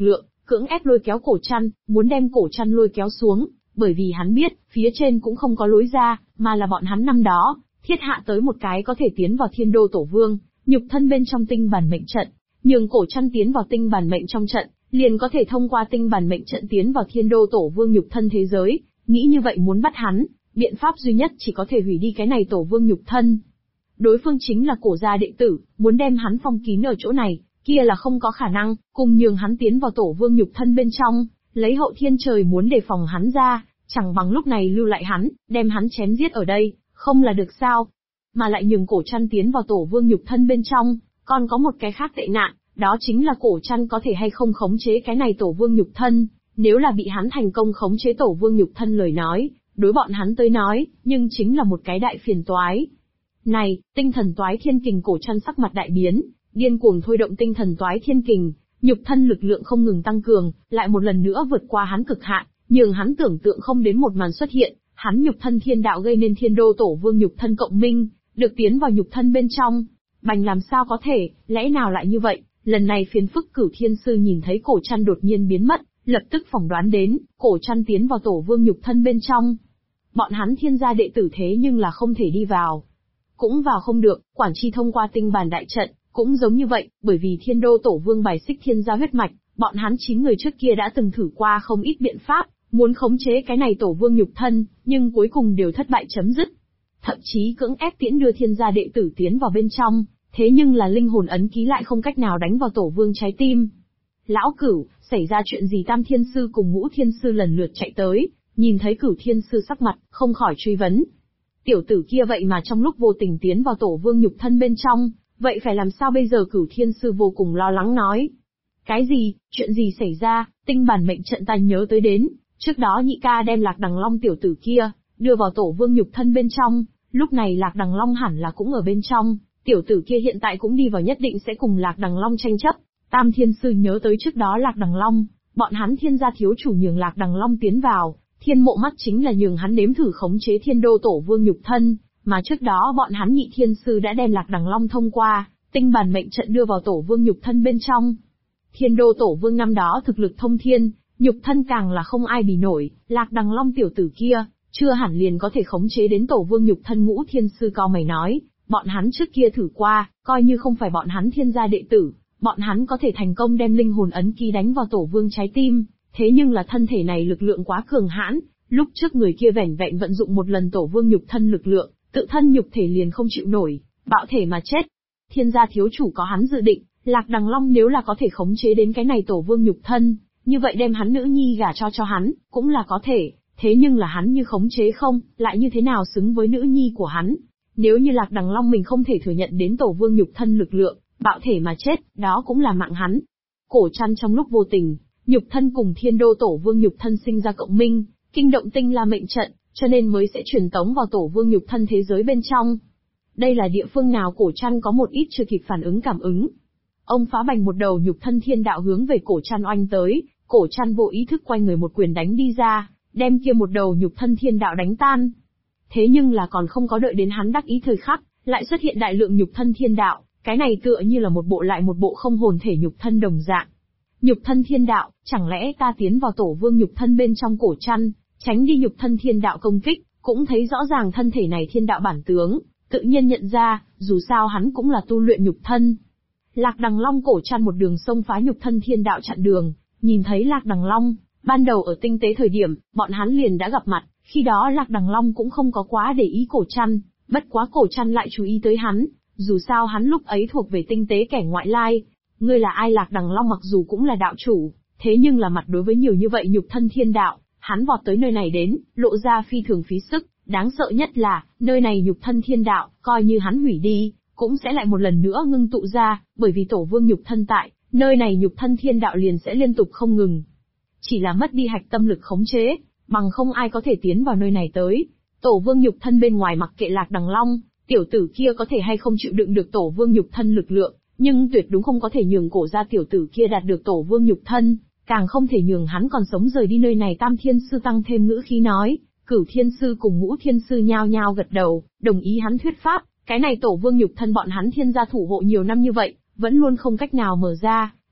cưỡng ép lôi kéo cổ trăn, muốn đem cổ trăn lôi kéo xuống, bởi vì hắn biết, phía trên cũng không có lối ra, mà là bọn hắn năm đó, thiết hạ tới một cái có thể tiến vào thiên đô tổ vương, nhục thân bên trong tinh bản mệnh trận, nhường cổ trăn tiến vào tinh bản mệnh trong trận, liền có thể thông qua tinh bản mệnh trận tiến vào thiên đô tổ vương nhục thân thế giới, nghĩ như vậy muốn bắt hắn, biện pháp duy nhất chỉ có thể hủy đi cái này tổ vương nhục thân. Đối phương chính là cổ gia đệ tử, muốn đem hắn phong kín ở chỗ này, kia là không có khả năng, cùng nhường hắn tiến vào tổ vương nhục thân bên trong, lấy hậu thiên trời muốn đề phòng hắn ra, chẳng bằng lúc này lưu lại hắn, đem hắn chém giết ở đây, không là được sao? Mà lại nhường cổ trăn tiến vào tổ vương nhục thân bên trong, còn có một cái khác tệ nạn, đó chính là cổ trăn có thể hay không khống chế cái này tổ vương nhục thân, nếu là bị hắn thành công khống chế tổ vương nhục thân lời nói, đối bọn hắn tới nói, nhưng chính là một cái đại phiền toái. Này, tinh thần toái thiên kình cổ trăn sắc mặt đại biến, điên cuồng thôi động tinh thần toái thiên kình, nhục thân lực lượng không ngừng tăng cường, lại một lần nữa vượt qua hắn cực hạn, nhường hắn tưởng tượng không đến một màn xuất hiện, hắn nhục thân thiên đạo gây nên thiên đô tổ vương nhục thân cộng minh, được tiến vào nhục thân bên trong. Bành làm sao có thể, lẽ nào lại như vậy? Lần này phiền phức Cửu Thiên Sư nhìn thấy cổ trăn đột nhiên biến mất, lập tức phỏng đoán đến, cổ trăn tiến vào tổ vương nhục thân bên trong. Bọn hắn thiên gia đệ tử thế nhưng là không thể đi vào. Cũng vào không được, quản chi thông qua tinh bản đại trận, cũng giống như vậy, bởi vì thiên đô tổ vương bài xích thiên gia huyết mạch, bọn hắn 9 người trước kia đã từng thử qua không ít biện pháp, muốn khống chế cái này tổ vương nhục thân, nhưng cuối cùng đều thất bại chấm dứt. Thậm chí cưỡng ép tiễn đưa thiên gia đệ tử tiến vào bên trong, thế nhưng là linh hồn ấn ký lại không cách nào đánh vào tổ vương trái tim. Lão Cửu, xảy ra chuyện gì? Tam Thiên Sư cùng Ngũ Thiên Sư lần lượt chạy tới, nhìn thấy Cửu Thiên Sư sắc mặt, không khỏi truy vấn. Tiểu tử kia vậy mà trong lúc vô tình tiến vào tổ vương nhục thân bên trong, vậy phải làm sao bây giờ? Cửu Thiên Sư vô cùng lo lắng nói. Cái gì, chuyện gì xảy ra? Tinh bản mệnh trận ta nhớ tới đến, trước đó nhị ca đem Lạc Đằng Long tiểu tử kia, đưa vào tổ vương nhục thân bên trong, lúc này Lạc Đằng Long hẳn là cũng ở bên trong, tiểu tử kia hiện tại cũng đi vào nhất định sẽ cùng Lạc Đằng Long tranh chấp. Tam Thiên Sư nhớ tới trước đó Lạc Đằng Long, bọn hắn thiên gia thiếu chủ nhường Lạc Đằng Long tiến vào, thiên mộ mắt chính là nhường hắn nếm thử khống chế thiên đô tổ vương nhục thân, mà trước đó bọn hắn nhị thiên sư đã đem Lạc Đằng Long thông qua tinh bản mệnh trận đưa vào tổ vương nhục thân bên trong. Thiên đô tổ vương năm đó thực lực thông thiên, nhục thân càng là không ai bì nổi, Lạc Đằng Long tiểu tử kia, chưa hẳn liền có thể khống chế đến tổ vương nhục thân. Ngũ Thiên Sư cao mày nói, bọn hắn trước kia thử qua, coi như không phải bọn hắn thiên gia đệ tử, bọn hắn có thể thành công đem linh hồn ấn ký đánh vào tổ vương trái tim, thế nhưng là thân thể này lực lượng quá cường hãn, lúc trước người kia vẻn vẹn vận dụng một lần tổ vương nhục thân lực lượng, tự thân nhục thể liền không chịu nổi, bạo thể mà chết. Thiên gia thiếu chủ có hắn dự định, Lạc Đằng Long nếu là có thể khống chế đến cái này tổ vương nhục thân, như vậy đem hắn nữ nhi gả cho hắn, cũng là có thể, thế nhưng là hắn như khống chế không, lại như thế nào xứng với nữ nhi của hắn. Nếu như Lạc Đằng Long mình không thể thừa nhận đến tổ vương nhục thân lực lượng, bạo thể mà chết, đó cũng là mạng hắn. Cổ trăn trong lúc vô tình, nhục thân cùng thiên đô tổ vương nhục thân sinh ra cộng minh, kinh động tinh la mệnh trận, cho nên mới sẽ truyền tống vào tổ vương nhục thân thế giới bên trong. Đây là địa phương nào? Cổ trăn có một ít chưa kịp phản ứng cảm ứng. Ông phá bành một đầu nhục thân thiên đạo hướng về cổ trăn oanh tới, cổ trăn vô ý thức quay người một quyền đánh đi ra, đem kia một đầu nhục thân thiên đạo đánh tan. Thế nhưng là còn không có đợi đến hắn đắc ý thời khắc, lại xuất hiện đại lượng nhục thân thiên đạo, cái này tựa như là một bộ lại một bộ không hồn thể nhục thân đồng dạng. Nhục thân thiên đạo, chẳng lẽ ta tiến vào tổ vương nhục thân bên trong? Cổ trăn, tránh đi nhục thân thiên đạo công kích, cũng thấy rõ ràng thân thể này thiên đạo bản tướng, tự nhiên nhận ra, dù sao hắn cũng là tu luyện nhục thân. Lạc Đằng Long cổ trăn một đường xông phá nhục thân thiên đạo chặn đường, nhìn thấy Lạc Đằng Long, ban đầu ở tinh tế thời điểm, bọn hắn liền đã gặp mặt, khi đó Lạc Đằng Long cũng không có quá để ý cổ trăn, bất quá cổ trăn lại chú ý tới hắn, dù sao hắn lúc ấy thuộc về tinh tế kẻ ngoại lai. Ngươi là ai? Lạc Đằng Long mặc dù cũng là đạo chủ, thế nhưng là mặt đối với nhiều như vậy nhục thân thiên đạo, hắn vọt tới nơi này đến, lộ ra phi thường phí sức, đáng sợ nhất là, nơi này nhục thân thiên đạo, coi như hắn hủy đi, cũng sẽ lại một lần nữa ngưng tụ ra, bởi vì tổ vương nhục thân tại, nơi này nhục thân thiên đạo liền sẽ liên tục không ngừng. Chỉ là mất đi hạch tâm lực khống chế, bằng không ai có thể tiến vào nơi này tới. Tổ vương nhục thân bên ngoài mặc kệ Lạc Đằng Long, tiểu tử kia có thể hay không chịu đựng được tổ vương nhục thân lực lượng, nhưng tuyệt đúng không có thể nhường cổ gia tiểu tử kia đạt được tổ vương nhục thân, càng không thể nhường hắn còn sống rời đi nơi này. Tam Thiên Sư tăng thêm ngữ khí nói, Cửu Thiên Sư cùng Ngũ Thiên Sư nhao nhao gật đầu, đồng ý hắn thuyết pháp, cái này tổ vương nhục thân bọn hắn thiên gia thủ hộ nhiều năm như vậy, vẫn luôn không cách nào mở ra,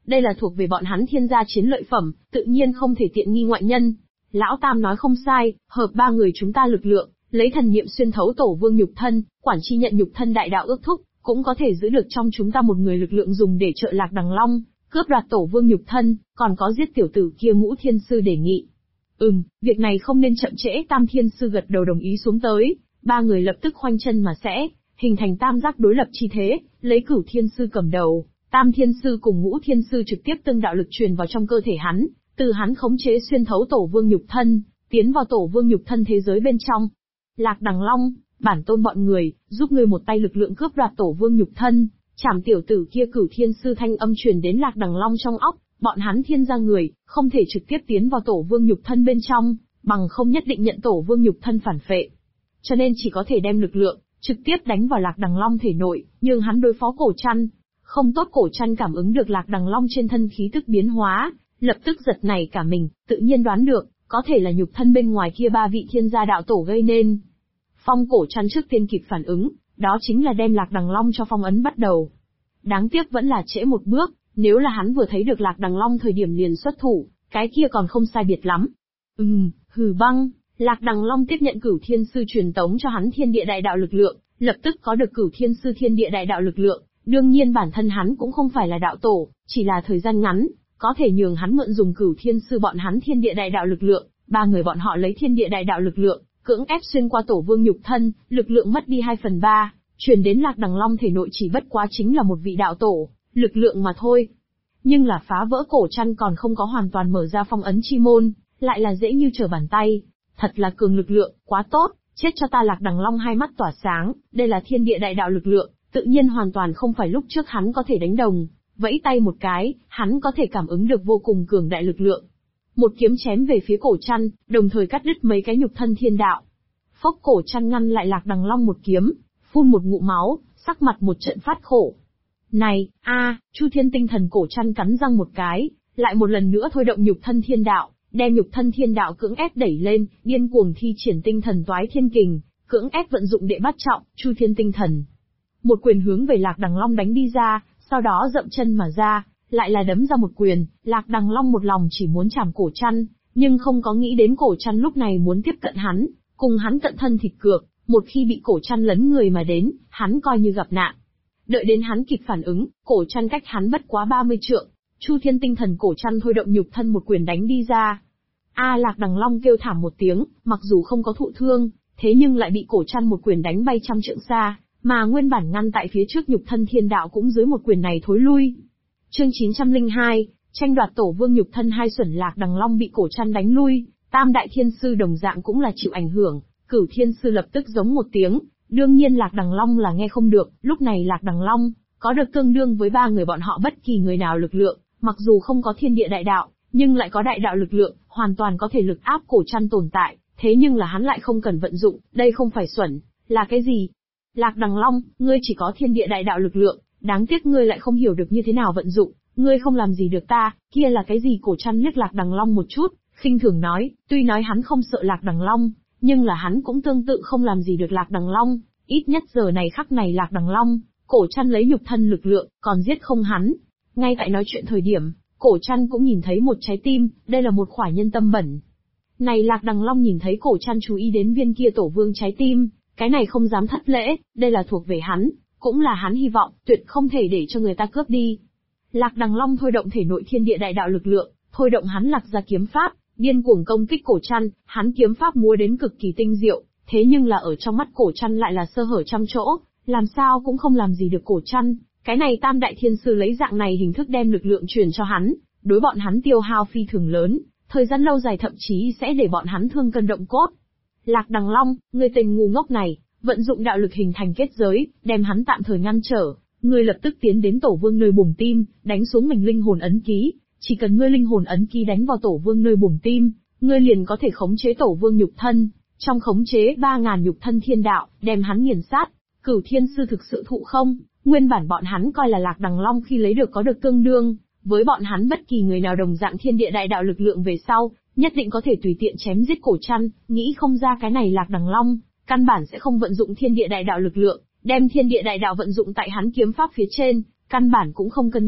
đây là thuộc về bọn hắn Thiên gia chiến lợi phẩm, tự nhiên không thể tiện nghi ngoại nhân. Lão Tam nói không sai, hợp ba người chúng ta lực lượng, lấy thần niệm xuyên thấu Tổ Vương nhục thân, quản chi nhận nhục thân đại đạo ước thúc, cũng có thể giữ được trong chúng ta một người lực lượng dùng để trợ Lạc Đằng Long, cướp đoạt Tổ Vương nhục thân, còn có giết tiểu tử kia. Ngũ Thiên Sư đề nghị. Việc này không nên chậm trễ. Tam Thiên Sư gật đầu đồng ý xuống tới, ba người lập tức khoanh chân mà sẽ, hình thành tam giác đối lập chi thế, lấy Cửu Thiên Sư cầm đầu, Tam Thiên Sư cùng Ngũ Thiên Sư trực tiếp tương đạo lực truyền vào trong cơ thể hắn, từ hắn khống chế xuyên thấu Tổ Vương nhục thân, tiến vào Tổ Vương nhục thân thế giới bên trong. Lạc Đằng Long, bản tôn bọn người, giúp ngươi một tay lực lượng cướp đoạt Tổ Vương nhục thân, chảm tiểu tử kia. Cửu Thiên Sư thanh âm truyền đến Lạc Đằng Long trong óc, bọn hắn Thiên gia người, không thể trực tiếp tiến vào Tổ Vương nhục thân bên trong, bằng không nhất định nhận Tổ Vương nhục thân phản phệ. Cho nên chỉ có thể đem lực lượng trực tiếp đánh vào Lạc Đằng Long thể nội, nhưng hắn đối phó Cổ Trăn. Không tốt. Cổ Trăn cảm ứng được Lạc Đằng Long trên thân khí tức biến hóa, lập tức giật nảy cả mình, tự nhiên đoán được, có thể là nhục thân bên ngoài kia ba vị Thiên gia đạo tổ gây nên. Phong Cổ Trăn trước tiên kịp phản ứng, đó chính là đem Lạc Đằng Long cho phong ấn bắt đầu. Đáng tiếc vẫn là trễ một bước, nếu là hắn vừa thấy được Lạc Đằng Long thời điểm liền xuất thủ, cái kia còn không sai biệt lắm. Hừ băng, Lạc Đằng Long tiếp nhận Cửu Thiên Sư truyền tống cho hắn thiên địa đại đạo lực lượng, lập tức có được Cửu Thiên Sư thiên địa đại đạo lực lượng. Đương nhiên bản thân hắn cũng không phải là đạo tổ, chỉ là thời gian ngắn, có thể nhường hắn mượn dùng Cửu Thiên Sư bọn hắn thiên địa đại đạo lực lượng. Ba người bọn họ lấy thiên địa đại đạo lực lượng, cưỡng ép xuyên qua Tổ Vương nhục thân, lực lượng mất đi 2/3, truyền đến Lạc Đằng Long thể nội chỉ bất quá chính là một vị đạo tổ, lực lượng mà thôi. Nhưng là phá vỡ Cổ Trăn còn không có hoàn toàn mở ra phong ấn chi môn, lại là dễ như trở bàn tay. Thật là cường lực lượng, quá tốt, chết cho ta. Lạc Đằng Long hai mắt tỏa sáng, đây là thiên địa đại đạo lực lượng, tự nhiên hoàn toàn không phải lúc trước hắn có thể đánh đồng. Vẫy tay một cái, hắn có thể cảm ứng được vô cùng cường đại lực lượng. Một kiếm chém về phía Cổ Trăn, đồng thời cắt đứt mấy cái nhục thân thiên đạo. Phốc. Cổ Trăn ngăn lại Lạc Đằng Long một kiếm, phun một ngụm máu, sắc mặt một trận phát khổ. Này, Chu Thiên tinh thần. Cổ Trăn cắn răng một cái, lại một lần nữa thôi động nhục thân thiên đạo, đem nhục thân thiên đạo cưỡng ép đẩy lên, điên cuồng thi triển tinh thần toái thiên kình, cưỡng ép vận dụng đệ bát trọng, Chu Thiên tinh thần. Một quyền hướng về Lạc Đằng Long đánh đi ra, sau đó dậm chân mà ra, lại là đấm ra một quyền. Lạc Đằng Long một lòng chỉ muốn chảm Cổ Trăn, nhưng không có nghĩ đến Cổ Trăn lúc này muốn tiếp cận hắn, cùng hắn cận thân thịt cược, một khi bị Cổ Trăn lấn người mà đến, hắn coi như gặp nạn. Đợi đến hắn kịp phản ứng, Cổ Trăn cách hắn bất quá 30 trượng, Chu Thiên tinh thần. Cổ Trăn thôi động nhục thân một quyền đánh đi ra. Lạc Đằng Long kêu thảm một tiếng, mặc dù không có thụ thương, thế nhưng lại bị Cổ Trăn một quyền đánh bay trăm trượng xa, mà nguyên bản ngăn tại phía trước nhục thân thiên đạo cũng dưới một quyền này thối lui. Chương 902, tranh đoạt Tổ Vương nhục thân. Hai xuẩn. Lạc Đằng Long bị Cổ Trăn đánh lui, Tam Đại Thiên Sư đồng dạng cũng là chịu ảnh hưởng. Cửu Thiên Sư lập tức giống một tiếng, đương nhiên Lạc Đằng Long là nghe không được. Lúc này Lạc Đằng Long có được tương đương với ba người bọn họ bất kỳ người nào lực lượng, mặc dù không có thiên địa đại đạo, nhưng lại có đại đạo lực lượng, hoàn toàn có thể lực áp Cổ Trăn tồn tại. Thế nhưng là hắn lại không cần vận dụng, đây không phải xuẩn, là cái gì? Lạc Đằng Long, ngươi chỉ có thiên địa đại đạo lực lượng, đáng tiếc ngươi lại không hiểu được như thế nào vận dụng, ngươi không làm gì được ta. Kia là cái gì? Cổ Trăn liếc Lạc Đằng Long một chút, khinh thường nói, tuy nói hắn không sợ Lạc Đằng Long, nhưng là hắn cũng tương tự không làm gì được Lạc Đằng Long. Ít nhất giờ này khắc này Lạc Đằng Long, Cổ Trăn lấy nhục thân lực lượng, còn giết không hắn. Ngay tại nói chuyện thời điểm, Cổ Trăn cũng nhìn thấy một trái tim, đây là một khỏa nhân tâm bẩn. Này Lạc Đằng Long nhìn thấy Cổ Trăn chú ý đến viên kia Tổ Vương trái tim, cái này không dám thất lễ, đây là thuộc về hắn, cũng là hắn hy vọng, tuyệt không thể để cho người ta cướp đi. Lạc Đằng Long thôi động thể nội thiên địa đại đạo lực lượng, thôi động hắn Lạc gia kiếm pháp, điên cuồng công kích Cổ Trăn. Hắn kiếm pháp múa đến cực kỳ tinh diệu, thế nhưng là ở trong mắt Cổ Trăn lại là sơ hở trăm chỗ, làm sao cũng không làm gì được Cổ Trăn. Cái này Tam Đại Thiên Sư lấy dạng này hình thức đem lực lượng truyền cho hắn, đối bọn hắn tiêu hao phi thường lớn, thời gian lâu dài thậm chí sẽ để bọn hắn thương cân động cốt. Lạc Đằng Long, ngươi tên ngu ngốc này, vận dụng đạo lực hình thành kết giới, đem hắn tạm thời ngăn trở. Ngươi lập tức tiến đến Tổ Vương nơi buồng tim, đánh xuống mình linh hồn ấn ký. Chỉ cần ngươi linh hồn ấn ký đánh vào Tổ Vương nơi buồng tim, ngươi liền có thể khống chế Tổ Vương nhục thân. Trong khống chế 3000 nhục thân thiên đạo, đem hắn nghiền sát. Cửu Thiên Sư thực sự thụ không? Nguyên bản bọn hắn coi là Lạc Đằng Long khi lấy được có được tương đương với bọn hắn bất kỳ người nào đồng dạng thiên địa đại đạo lực lượng về sau, nhất định có thể tùy tiện chém giết Cổ Trăn, nghĩ không ra cái này Lạc Đằng Long, căn bản sẽ không vận dụng thiên địa đại đạo lực lượng, đem thiên địa đại đạo vận dụng tại hắn kiếm pháp phía trên, căn bản cũng không cân nhắc,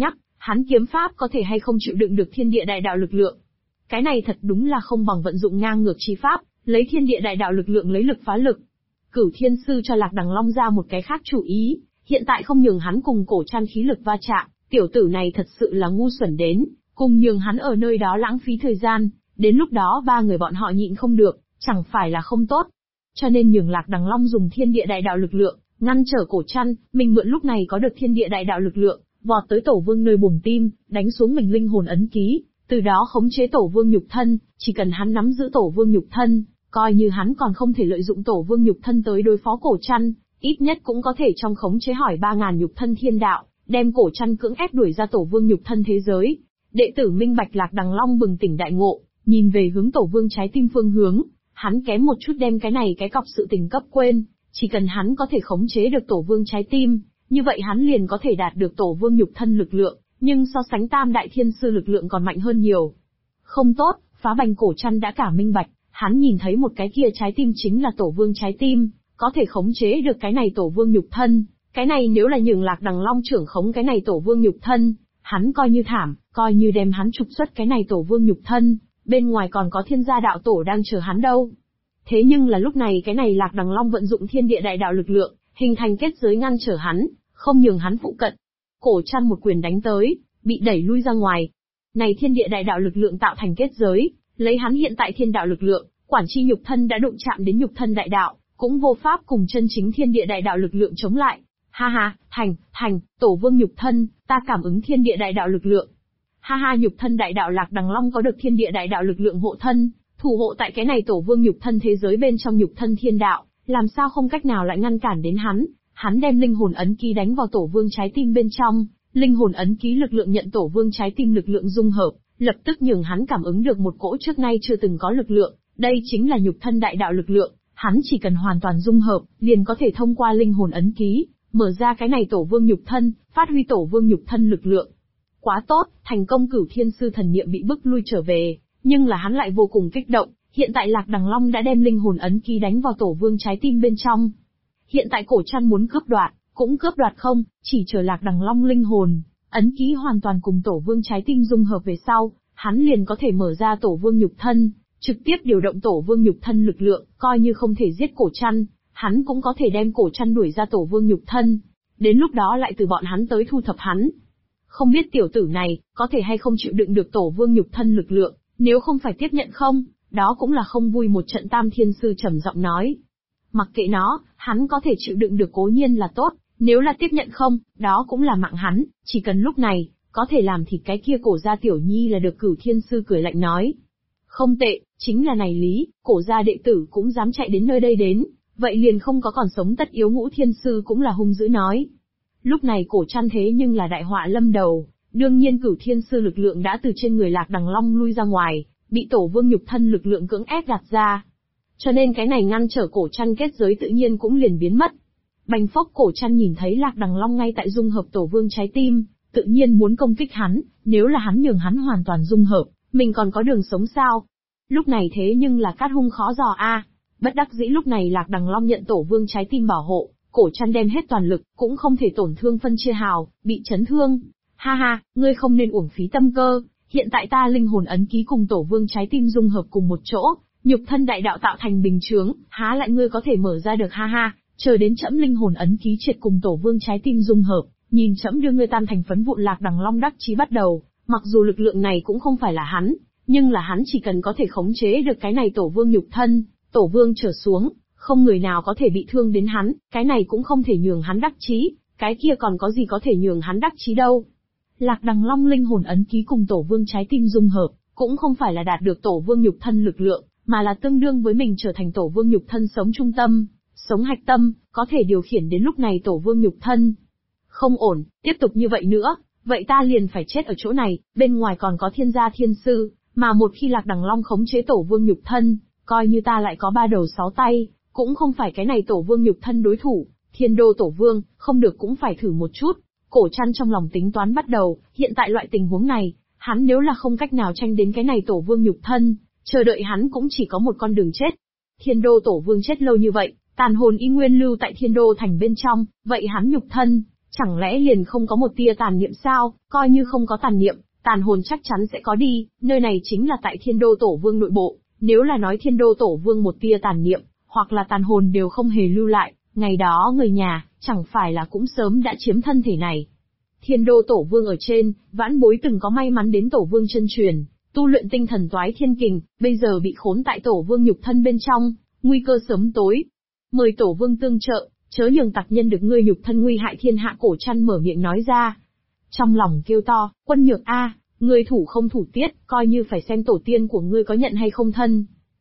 Hắn kiếm pháp có thể hay không chịu đựng được thiên địa đại đạo lực lượng. Cái này thật đúng là không bằng vận dụng ngang ngược chi pháp, lấy thiên địa đại đạo lực lượng lấy lực phá lực. Cửu Thiên Sư cho Lạc Đằng Long ra một cái khác chủ ý, hiện tại không nhường hắn cùng Cổ Trăn khí lực va chạm, tiểu tử này thật sự là ngu xuẩn đến, cùng nhường hắn ở nơi đó lãng phí thời gian, đến lúc đó ba người bọn họ nhịn không được, chẳng phải là không tốt. Cho nên nhường Lạc Đằng Long dùng thiên địa đại đạo lực lượng, ngăn trở Cổ Trăn, mình mượn lúc này có được thiên địa đại đạo lực lượng, vọt tới Tổ Vương nơi buồng tim, đánh xuống mình linh hồn ấn ký, từ đó khống chế Tổ Vương nhục thân, chỉ cần hắn nắm giữ Tổ Vương nhục thân, coi như hắn còn không thể lợi dụng Tổ Vương nhục thân tới đối phó Cổ Trăn, ít nhất cũng có thể trong khống chế hỏi 3.000 nhục thân thiên đạo, đem Cổ Trăn cưỡng ép đuổi ra Tổ Vương nhục thân thế giới. Đệ tử minh bạch. Lạc Đằng Long bừng tỉnh đại ngộ, nhìn về hướng Tổ Vương trái tim phương hướng, hắn kém một chút đem cái cọc sự tình cấp quên, chỉ cần hắn có thể khống chế được Tổ Vương trái tim, như vậy hắn liền có thể đạt được Tổ Vương nhục thân lực lượng, nhưng so sánh Tam Đại Thiên Sư lực lượng còn mạnh hơn nhiều. Không tốt, Phá Bành Cổ Trăn đã cả minh bạch, hắn nhìn thấy một cái kia trái tim chính là Tổ Vương trái tim, có thể khống chế được cái này Tổ Vương nhục thân, cái này nếu là nhường Lạc Đằng Long trưởng khống cái này Tổ Vương nhục thân, hắn coi như thảm, coi như đem hắn trục xuất cái này Tổ Vương nhục thân, bên ngoài còn có Thiên Gia đạo tổ đang chờ hắn đâu. Thế nhưng là lúc này cái này Lạc Đằng Long vận dụng thiên địa đại đạo lực lượng, hình thành kết giới ngăn trở hắn, không nhường hắn phụ cận. Cổ Trăn một quyền đánh tới, bị đẩy lui ra ngoài. Này thiên địa đại đạo lực lượng tạo thành kết giới, lấy hắn hiện tại thiên đạo lực lượng, quản chi nhục thân đã đụng chạm đến nhục thân đại đạo, cũng vô pháp cùng chân chính thiên địa đại đạo lực lượng chống lại. Ha ha, thành, Tổ Vương nhục thân, ta cảm ứng thiên địa đại đạo lực lượng. Ha ha, nhục thân đại đạo Lạc Đằng Long có được thiên địa đại đạo lực lượng hộ thân, thủ hộ tại cái này Tổ Vương nhục thân thế giới bên trong nhục thân thiên đạo, làm sao không cách nào lại ngăn cản đến hắn. Hắn đem linh hồn ấn ký đánh vào Tổ Vương trái tim bên trong, linh hồn ấn ký lực lượng nhận Tổ Vương trái tim lực lượng dung hợp, lập tức nhường hắn cảm ứng được một cỗ trước nay chưa từng có lực lượng, đây chính là nhục thân đại đạo lực lượng, hắn chỉ cần hoàn toàn dung hợp, liền có thể thông qua linh hồn ấn ký, mở ra cái này Tổ Vương nhục thân, phát huy Tổ Vương nhục thân lực lượng. Quá tốt, thành công. Cửu Thiên Sư thần niệm bị bức lui trở về, nhưng là hắn lại vô cùng kích động, hiện tại Lạc Đằng Long đã đem linh hồn ấn ký đánh vào Tổ Vương trái tim bên trong. Hiện tại Cổ Trăn muốn cướp đoạt, cũng cướp đoạt không, chỉ chờ Lạc Đằng Long linh hồn ấn ký hoàn toàn cùng Tổ Vương trái tim dung hợp về sau, hắn liền có thể mở ra Tổ Vương nhục thân, trực tiếp điều động Tổ Vương nhục thân lực lượng, coi như không thể giết Cổ Trăn, hắn cũng có thể đem Cổ Trăn đuổi ra Tổ Vương nhục thân. Đến lúc đó lại từ bọn hắn tới thu thập hắn. Không biết tiểu tử này, có thể hay không chịu đựng được Tổ Vương nhục thân lực lượng, nếu không phải tiếp nhận không, đó cũng là không vui. Một trận. Tam Thiên Sư trầm giọng nói. Mặc kệ nó, hắn có thể chịu đựng được cố nhiên là tốt, nếu là tiếp nhận không, đó cũng là mạng hắn, chỉ cần lúc này, có thể làm thịt cái kia Cổ gia tiểu nhi là được. Cửu Thiên Sư cười lạnh nói. Không tệ, chính là này lý, Cổ gia đệ tử cũng dám chạy đến nơi đây đến, vậy liền không có còn sống tất yếu. Ngũ Thiên Sư cũng là hung dữ nói. Lúc này Cổ Trăn thế nhưng là đại họa lâm đầu, đương nhiên Cửu Thiên Sư lực lượng đã từ trên người Lạc Đằng Long lui ra ngoài, bị Tổ Vương nhục thân lực lượng cưỡng ép gạt ra. Cho nên cái này ngăn trở Cổ Trăn kết giới tự nhiên cũng liền biến mất. Bành phốc. Cổ Trăn nhìn thấy Lạc Đằng Long ngay tại dung hợp Tổ Vương trái tim, tự nhiên muốn công kích hắn, nếu là hắn nhường hắn hoàn toàn dung hợp, mình còn có đường sống sao? Lúc này thế nhưng là cát hung khó dò a. Bất đắc dĩ lúc này Lạc Đằng Long nhận Tổ Vương trái tim bảo hộ, Cổ Trăn đem hết toàn lực, cũng không thể tổn thương phân chia hào, bị chấn thương. Ha ha, ngươi không nên uổng phí tâm cơ, hiện tại ta linh hồn ấn ký cùng Tổ Vương trái tim dung hợp cùng một chỗ, nhục thân đại đạo tạo thành bình chướng, há lại ngươi có thể mở ra được. Ha ha, chờ đến trẫm linh hồn ấn ký triệt cùng Tổ Vương trái tim dung hợp, nhìn trẫm đưa ngươi tan thành phấn vụn. Lạc Đằng Long đắc chí bắt đầu, mặc dù lực lượng này cũng không phải là hắn, nhưng là hắn chỉ cần có thể khống chế được cái này Tổ Vương nhục thân, Tổ Vương trở xuống, không người nào có thể bị thương đến hắn, cái này cũng không thể nhường hắn đắc chí, cái kia còn có gì có thể nhường hắn đắc chí đâu. Lạc Đằng Long linh hồn ấn ký cùng Tổ Vương trái tim dung hợp, cũng không phải là đạt được Tổ Vương nhục thân lực lượng, mà là tương đương với mình trở thành Tổ Vương nhục thân sống trung tâm, sống hạch tâm, có thể điều khiển đến lúc này Tổ Vương nhục thân. Không ổn, tiếp tục như vậy nữa, vậy ta liền phải chết ở chỗ này, bên ngoài còn có Thiên Gia Thiên Sư, mà một khi Lạc Đằng Long khống chế Tổ Vương nhục thân, coi như ta lại có 3 đầu 6 tay, cũng không phải cái này Tổ Vương nhục thân đối thủ. Thiên Đô Tổ Vương, không được cũng phải thử một chút. Cổ Trăn trong lòng tính toán bắt đầu, hiện tại loại tình huống này, hắn nếu là không cách nào tranh đến cái này Tổ Vương nhục thân, chờ đợi hắn cũng chỉ có một con đường chết. Thiên Đô Tổ Vương chết lâu như vậy, tàn hồn y nguyên lưu tại Thiên Đô thành bên trong, vậy hắn nhục thân, Chẳng lẽ liền không có một tia tàn niệm sao? Coi như không có tàn niệm, tàn hồn chắc chắn sẽ có đi, nơi này chính là tại Thiên Đô Tổ Vương nội bộ, nếu là nói Thiên Đô Tổ Vương một tia tàn niệm, hoặc là tàn hồn đều không hề lưu lại, ngày đó người nhà, chẳng phải là cũng sớm đã chiếm thân thể này. Thiên Đô Tổ Vương ở trên, vãn bối từng có may mắn đến Tổ Vương chân truyền, tu luyện tinh thần toái thiên kình, bây giờ bị khốn tại Tổ Vương nhục thân bên trong, nguy cơ sớm tối. Mời Tổ Vương tương trợ, chớ nhường tặc nhân được ngươi nhục thân nguy hại thiên hạ. Cổ Trăn mở miệng nói ra. Trong lòng kêu to, Quân Nhược a, ngươi thủ không thủ tiết, coi như phải xem tổ tiên của ngươi có nhận hay không thân.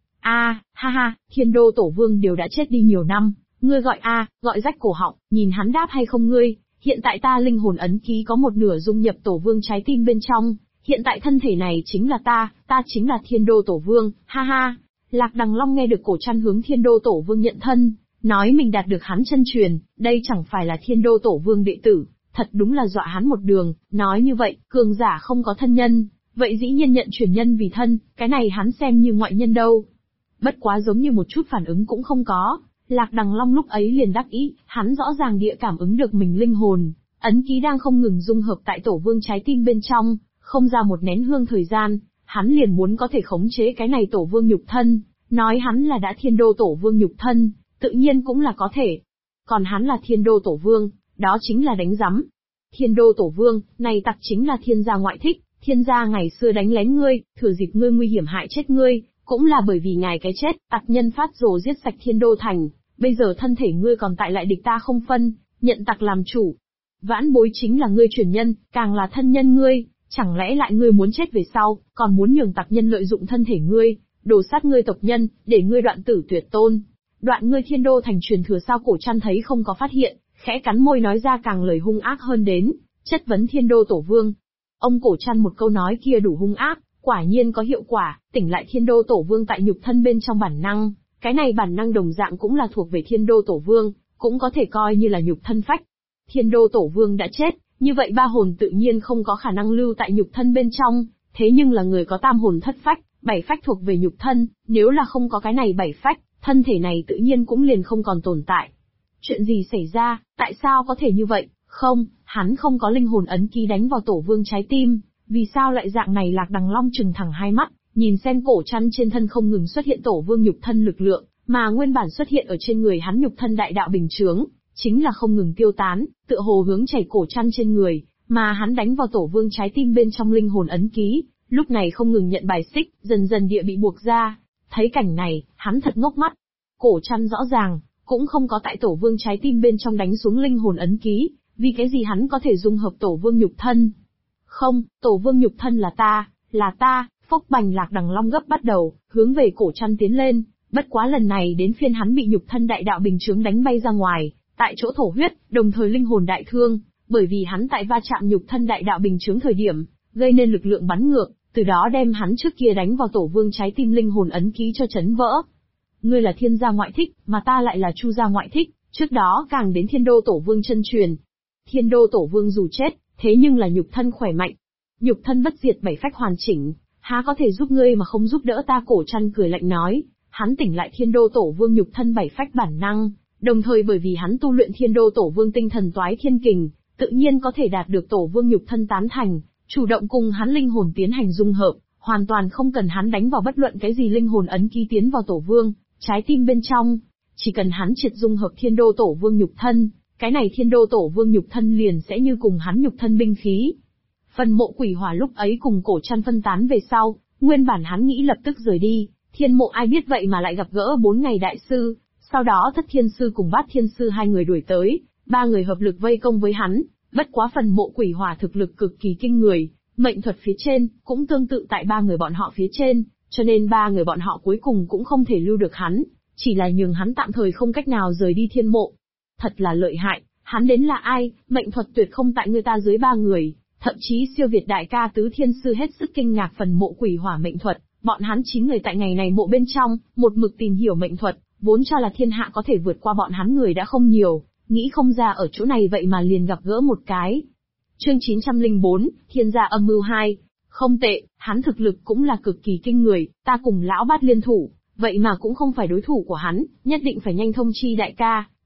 Ha ha, Thiên Đô Tổ Vương đều đã chết đi nhiều năm, ngươi gọi gọi rách cổ họng, nhìn hắn đáp hay không ngươi. Hiện tại ta linh hồn ấn ký có một nửa dung nhập Tổ Vương trái tim bên trong, hiện tại thân thể này chính là ta chính là Thiên Đô Tổ Vương, ha ha. Lạc Đằng Long nghe được Cổ Trăn hướng Thiên Đô Tổ Vương nhận thân, nói mình đạt được hắn chân truyền, đây chẳng phải là Thiên Đô Tổ Vương đệ tử, thật đúng là dọa hắn một đường, nói như vậy, cường giả không có thân nhân, vậy dĩ nhiên nhận truyền nhân vì thân, cái này hắn xem như ngoại nhân đâu. Bất quá giống như một chút phản ứng cũng không có, Lạc Đằng Long lúc ấy liền đắc ý, hắn rõ ràng địa cảm ứng được mình linh hồn, ấn ký đang không ngừng dung hợp tại Tổ Vương trái tim bên trong, không ra một nén hương thời gian, hắn liền muốn có thể khống chế cái này Tổ Vương nhục thân, nói hắn là đã Thiên Đô Tổ Vương nhục thân, tự nhiên cũng là có thể. Còn hắn là Thiên Đô Tổ Vương, đó chính là đánh rắm. Thiên Đô Tổ Vương, này tặc chính là thiên gia ngoại thích, thiên gia ngày xưa đánh lén ngươi, thừa dịp ngươi nguy hiểm hại chết ngươi, cũng là bởi vì ngài cái chết, tặc nhân phát rồ giết sạch Thiên Đô thành, bây giờ thân thể ngươi còn tại lại địch ta không phân, nhận tặc làm chủ. Vãn bối chính là ngươi truyền nhân, càng là thân nhân ngươi, chẳng lẽ lại ngươi muốn chết về sau, còn muốn nhường tặc nhân lợi dụng thân thể ngươi, đổ sát ngươi tộc nhân, để ngươi đoạn tử tuyệt tôn. Đoạn ngươi Thiên Đô thành truyền thừa sao? Cổ Trăn thấy không có phát hiện, khẽ cắn môi nói ra càng lời hung ác hơn đến, chất vấn Thiên Đô Tổ Vương. Ông Cổ Trăn một câu nói kia đủ hung ác, quả nhiên có hiệu quả, tỉnh lại Thiên Đô Tổ Vương tại nhục thân bên trong bản năng, cái này bản năng đồng dạng cũng là thuộc về Thiên Đô Tổ Vương, cũng có thể coi như là nhục thân phách. Thiên Đô Tổ Vương đã chết, như vậy ba hồn tự nhiên không có khả năng lưu tại nhục thân bên trong, thế nhưng là người có tam hồn thất phách, bảy phách thuộc về nhục thân, nếu là không có cái này bảy phách, thân thể này tự nhiên cũng liền không còn tồn tại. Chuyện gì xảy ra, tại sao có thể như vậy? Không, hắn không có linh hồn ấn ký đánh vào Tổ Vương trái tim, vì sao lại dạng này? Lạc Đằng Long trừng thẳng hai mắt, nhìn xem Cổ Trăn trên thân không ngừng xuất hiện Tổ Vương nhục thân lực lượng, mà nguyên bản xuất hiện ở trên người hắn nhục thân đại đạo bình chướng, chính là không ngừng tiêu tán, tựa hồ hướng chảy Cổ Trăn trên người, mà hắn đánh vào Tổ Vương trái tim bên trong linh hồn ấn ký, lúc này không ngừng nhận bài xích, dần dần địa bị buộc ra. Thấy cảnh này, hắn thật ngốc mắt. Cổ Trăn rõ ràng, cũng không có tại Tổ Vương trái tim bên trong đánh xuống linh hồn ấn ký, vì cái gì hắn có thể dung hợp Tổ Vương nhục thân? Không, Tổ Vương nhục thân là ta, phốc bành. Lạc Đằng Long gấp bắt đầu, hướng về Cổ Trăn tiến lên, bất quá lần này đến phiên hắn bị nhục thân đại đạo bình chướng đánh bay ra ngoài, tại chỗ thổ huyết, đồng thời linh hồn đại thương, bởi vì hắn tại va chạm nhục thân đại đạo bình chướng thời điểm, gây nên lực lượng bắn ngược, từ đó đem hắn trước kia đánh vào Tổ Vương trái tim linh hồn ấn ký cho chấn vỡ. Ngươi là Thiên gia ngoại thích, mà ta lại là Chu gia ngoại thích, trước đó càng đến Thiên Đô Tổ Vương chân truyền. Thiên Đô Tổ Vương dù chết, thế nhưng là nhục thân khỏe mạnh, nhục thân bất diệt, bảy phách hoàn chỉnh, há có thể giúp ngươi mà không giúp đỡ ta? Cổ Trăn cười lạnh nói, hắn tỉnh lại Thiên Đô Tổ Vương nhục thân bảy phách bản năng, đồng thời bởi vì hắn tu luyện Thiên Đô Tổ Vương tinh thần toái thiên kình, tự nhiên có thể đạt được Tổ Vương nhục thân tán thành, chủ động cùng hắn linh hồn tiến hành dung hợp, hoàn toàn không cần hắn đánh vào bất luận cái gì linh hồn ấn ký tiến vào Tổ Vương trái tim bên trong, chỉ cần hắn triệt dung hợp Thiên Đô Tổ Vương nhục thân, cái này Thiên Đô Tổ Vương nhục thân liền sẽ như cùng hắn nhục thân binh khí. Phần Mộ Quỷ Hỏa lúc ấy cùng Cổ Trăn phân tán về sau, nguyên bản hắn nghĩ lập tức rời đi, Thiên Mộ ai biết vậy mà lại gặp gỡ 4 ngày đại sư, sau đó Thất Thiên Sư cùng Bát Thiên Sư hai người đuổi tới, ba người hợp lực vây công với hắn, bất quá Phần Mộ Quỷ Hỏa thực lực cực kỳ kinh người, mệnh thuật phía trên, cũng tương tự tại ba người bọn họ phía trên, cho nên ba người bọn họ cuối cùng cũng không thể lưu được hắn, chỉ là nhường hắn tạm thời không cách nào rời đi Thiên Mộ. Thật là lợi hại, hắn đến là ai, mệnh thuật tuyệt không tại người ta dưới ba người, thậm chí siêu việt đại ca Tứ Thiên Sư hết sức kinh ngạc Phần Mộ Quỷ Hỏa mệnh thuật, bọn hắn 9 người tại ngày này mộ bên trong, một mực tìm hiểu mệnh thuật, vốn cho là thiên hạ có thể vượt qua bọn hắn người đã không nhiều, nghĩ không ra ở chỗ này vậy mà liền gặp gỡ một cái. Chương 904, Thiên gia âm mưu 2. Không tệ, hắn thực lực cũng là cực kỳ kinh người, ta cùng lão Bát liên thủ, vậy mà cũng không phải đối thủ của hắn, nhất định phải nhanh thông chi đại ca,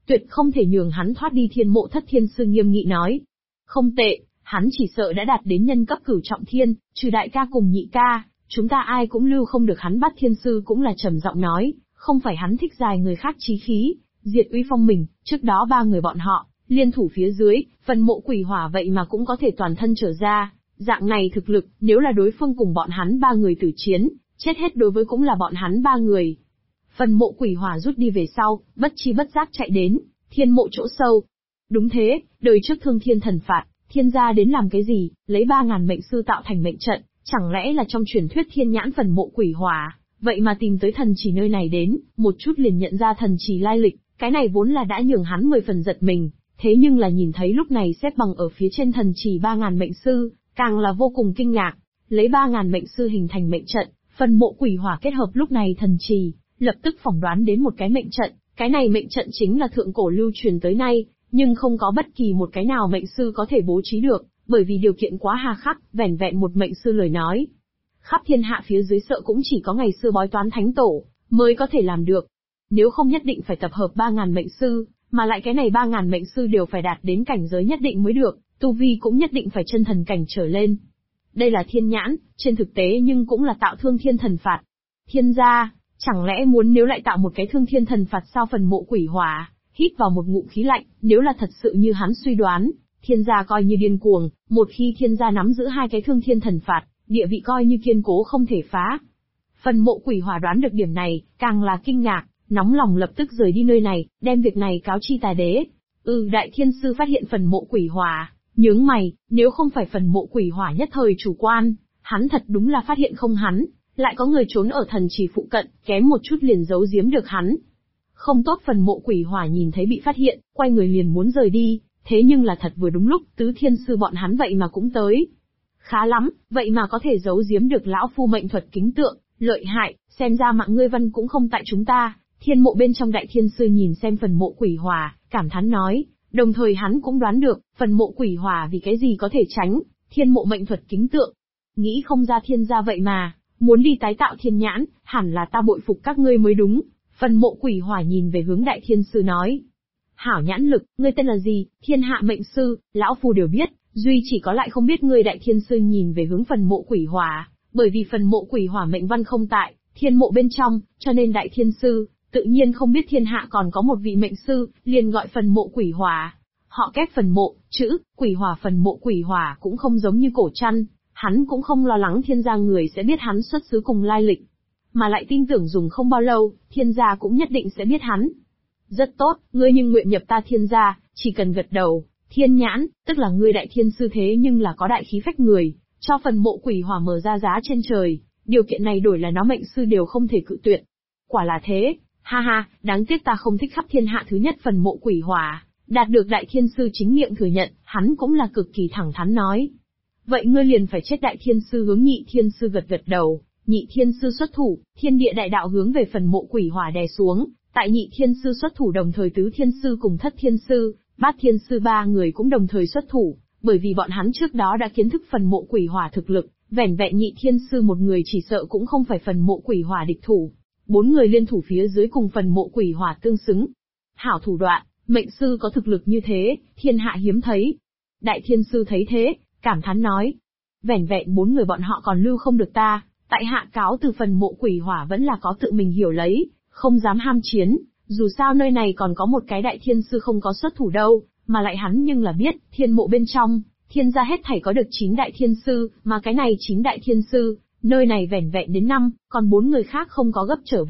tuyệt không thể nhường hắn thoát đi. Thiên Mộ Thất Thiên Sư nghiêm nghị nói. Không tệ, hắn chỉ sợ đã đạt đến nhân cấp cửu trọng thiên, trừ đại ca cùng nhị ca, chúng ta ai cũng lưu không được hắn. Bát Thiên Sư cũng là trầm giọng nói, không phải hắn thích dài người khác chí khí, diệt uy phong mình, trước đó ba người bọn họ, liên thủ phía dưới, phần mộ quỷ hỏa vậy mà cũng có thể toàn thân trở ra, dạng này thực lực, nếu là đối phương cùng bọn hắn ba người tử chiến, chết hết đối với cũng là bọn hắn ba người. Phần mộ quỷ hỏa rút đi về sau, bất chi bất giác chạy đến thiên mộ chỗ sâu. Đúng thế, đời trước thương thiên thần phạt, thiên gia đến làm cái gì, lấy 3.000 mệnh sư tạo thành mệnh trận, chẳng lẽ là trong truyền thuyết thiên nhãn phần mộ quỷ hỏa, vậy mà tìm tới thần trì nơi này đến, một chút liền nhận ra thần trì lai lịch, cái này vốn là đã nhường hắn 10 phần giật mình, thế nhưng là nhìn thấy lúc này xếp bằng ở phía trên thần trì 3.000 mệnh sư, càng là vô cùng kinh ngạc, lấy 3.000 mệnh sư hình thành mệnh trận, phần mộ quỷ hỏa kết hợp lúc này thần trì, lập tức phỏng đoán đến một cái mệnh trận, cái này mệnh trận chính là thượng cổ lưu truyền tới nay, nhưng không có bất kỳ một cái nào mệnh sư có thể bố trí được, bởi vì điều kiện quá hà khắc, vẻn vẹn một mệnh sư lời nói. Khắp thiên hạ phía dưới sợ cũng chỉ có ngày xưa bói toán thánh tổ, mới có thể làm được. Nếu không nhất định phải tập hợp 3.000 mệnh sư, mà lại cái này 3.000 mệnh sư đều phải đạt đến cảnh giới nhất định mới được, tu vi cũng nhất định phải chân thần cảnh trở lên. Đây là thiên nhãn, trên thực tế nhưng cũng là tạo thương thiên thần phạt. Thiên gia, chẳng lẽ muốn nếu lại tạo một cái thương thiên thần phạt sao? Phần mộ quỷ hỏa, hít vào một ngụm khí lạnh, nếu là thật sự như hắn suy đoán, thiên gia coi như điên cuồng, một khi thiên gia nắm giữ hai cái thương thiên thần phạt, địa vị coi như kiên cố không thể phá. Phần mộ quỷ hỏa đoán được điểm này, càng là kinh ngạc, nóng lòng lập tức rời đi nơi này, đem việc này cáo chi Tà Đế. Đại Thiên Sư phát hiện phần mộ quỷ hỏa, nhướng mày, nếu không phải phần mộ quỷ hỏa nhất thời chủ quan, hắn thật đúng là phát hiện không hắn, lại có người trốn ở thần trì phụ cận, kém một chút liền giấu giếm được hắn. Không tốt. Phần mộ quỷ hỏa nhìn thấy bị phát hiện, quay người liền muốn rời đi, thế nhưng là thật vừa đúng lúc, Tứ Thiên Sư bọn hắn vậy mà cũng tới. Khá lắm, vậy mà có thể giấu giếm được lão phu mệnh thuật kính tượng, lợi hại, xem ra mạng ngươi Văn cũng không tại chúng ta. Thiên mộ bên trong Đại Thiên Sư nhìn xem phần mộ quỷ hỏa, cảm thán nói, đồng thời hắn cũng đoán được, phần mộ quỷ hỏa vì cái gì có thể tránh thiên mộ mệnh thuật kính tượng. Nghĩ không ra thiên gia vậy mà muốn đi tái tạo thiên nhãn, hẳn là ta bội phục các ngươi mới đúng. Phần mộ quỷ hỏa nhìn về hướng Đại Thiên Sư nói, hảo nhãn lực, ngươi tên là gì? Thiên hạ mệnh sư, lão phu đều biết, duy chỉ có lại không biết ngươi. Đại Thiên Sư nhìn về hướng phần mộ quỷ hỏa, bởi vì phần mộ quỷ hỏa mệnh văn không tại thiên mộ bên trong, cho nên Đại Thiên Sư tự nhiên không biết thiên hạ còn có một vị mệnh sư, liền gọi phần mộ quỷ hỏa. Họ kép phần mộ, chữ, quỷ hỏa. Phần mộ quỷ hỏa cũng không giống như Cổ Trăn, hắn cũng không lo lắng thiên gia người sẽ biết hắn xuất xứ cùng lai lịch, mà lại tin tưởng dùng không bao lâu, thiên gia cũng nhất định sẽ biết hắn. Rất tốt, ngươi nhưng nguyện nhập ta thiên gia, chỉ cần gật đầu, thiên nhãn, tức là ngươi Đại Thiên Sư thế nhưng là có đại khí phách người, cho phần mộ quỷ hỏa mở ra giá trên trời, điều kiện này đổi là nó mệnh sư đều không thể cự tuyệt. Quả là thế, ha ha, đáng tiếc ta không thích khắp thiên hạ thứ nhất phần mộ quỷ hỏa, đạt được Đại Thiên Sư chính miệng thừa nhận, hắn cũng là cực kỳ thẳng thắn nói. Vậy ngươi liền phải chết. Đại Thiên Sư hướng Nhị Thiên Sư gật gật đầu, Nhị Thiên Sư xuất thủ, thiên địa đại đạo hướng về phần mộ quỷ hỏa đè xuống, tại Nhị Thiên Sư xuất thủ đồng thời Tứ Thiên Sư cùng Thất Thiên Sư, Bát Thiên Sư ba người cũng đồng thời xuất thủ, bởi vì bọn hắn trước đó đã kiến thức phần mộ quỷ hỏa thực lực, vẻn vẹn Nhị Thiên Sư một người chỉ sợ cũng không phải phần mộ quỷ hỏa địch thủ. 4 người liên thủ phía dưới cùng phần mộ quỷ hỏa tương xứng. Hảo thủ đoạn, mệnh sư có thực lực như thế, thiên hạ hiếm thấy. Đại Thiên Sư thấy thế, cảm thán nói, vẻn vẹn 4 người bọn họ còn lưu không được ta, tại hạ cáo từ. Phần mộ quỷ hỏa vẫn là có tự mình hiểu lấy, không dám ham chiến, dù sao nơi này còn có một cái Đại Thiên Sư không có xuất thủ đâu, mà lại hắn nhưng là biết, thiên mộ bên trong, thiên gia hết thảy có được 9 Đại Thiên Sư, mà cái này 9 Đại Thiên Sư, nơi này vẻn vẹn đến 5, còn 4 người khác không có gấp trở về.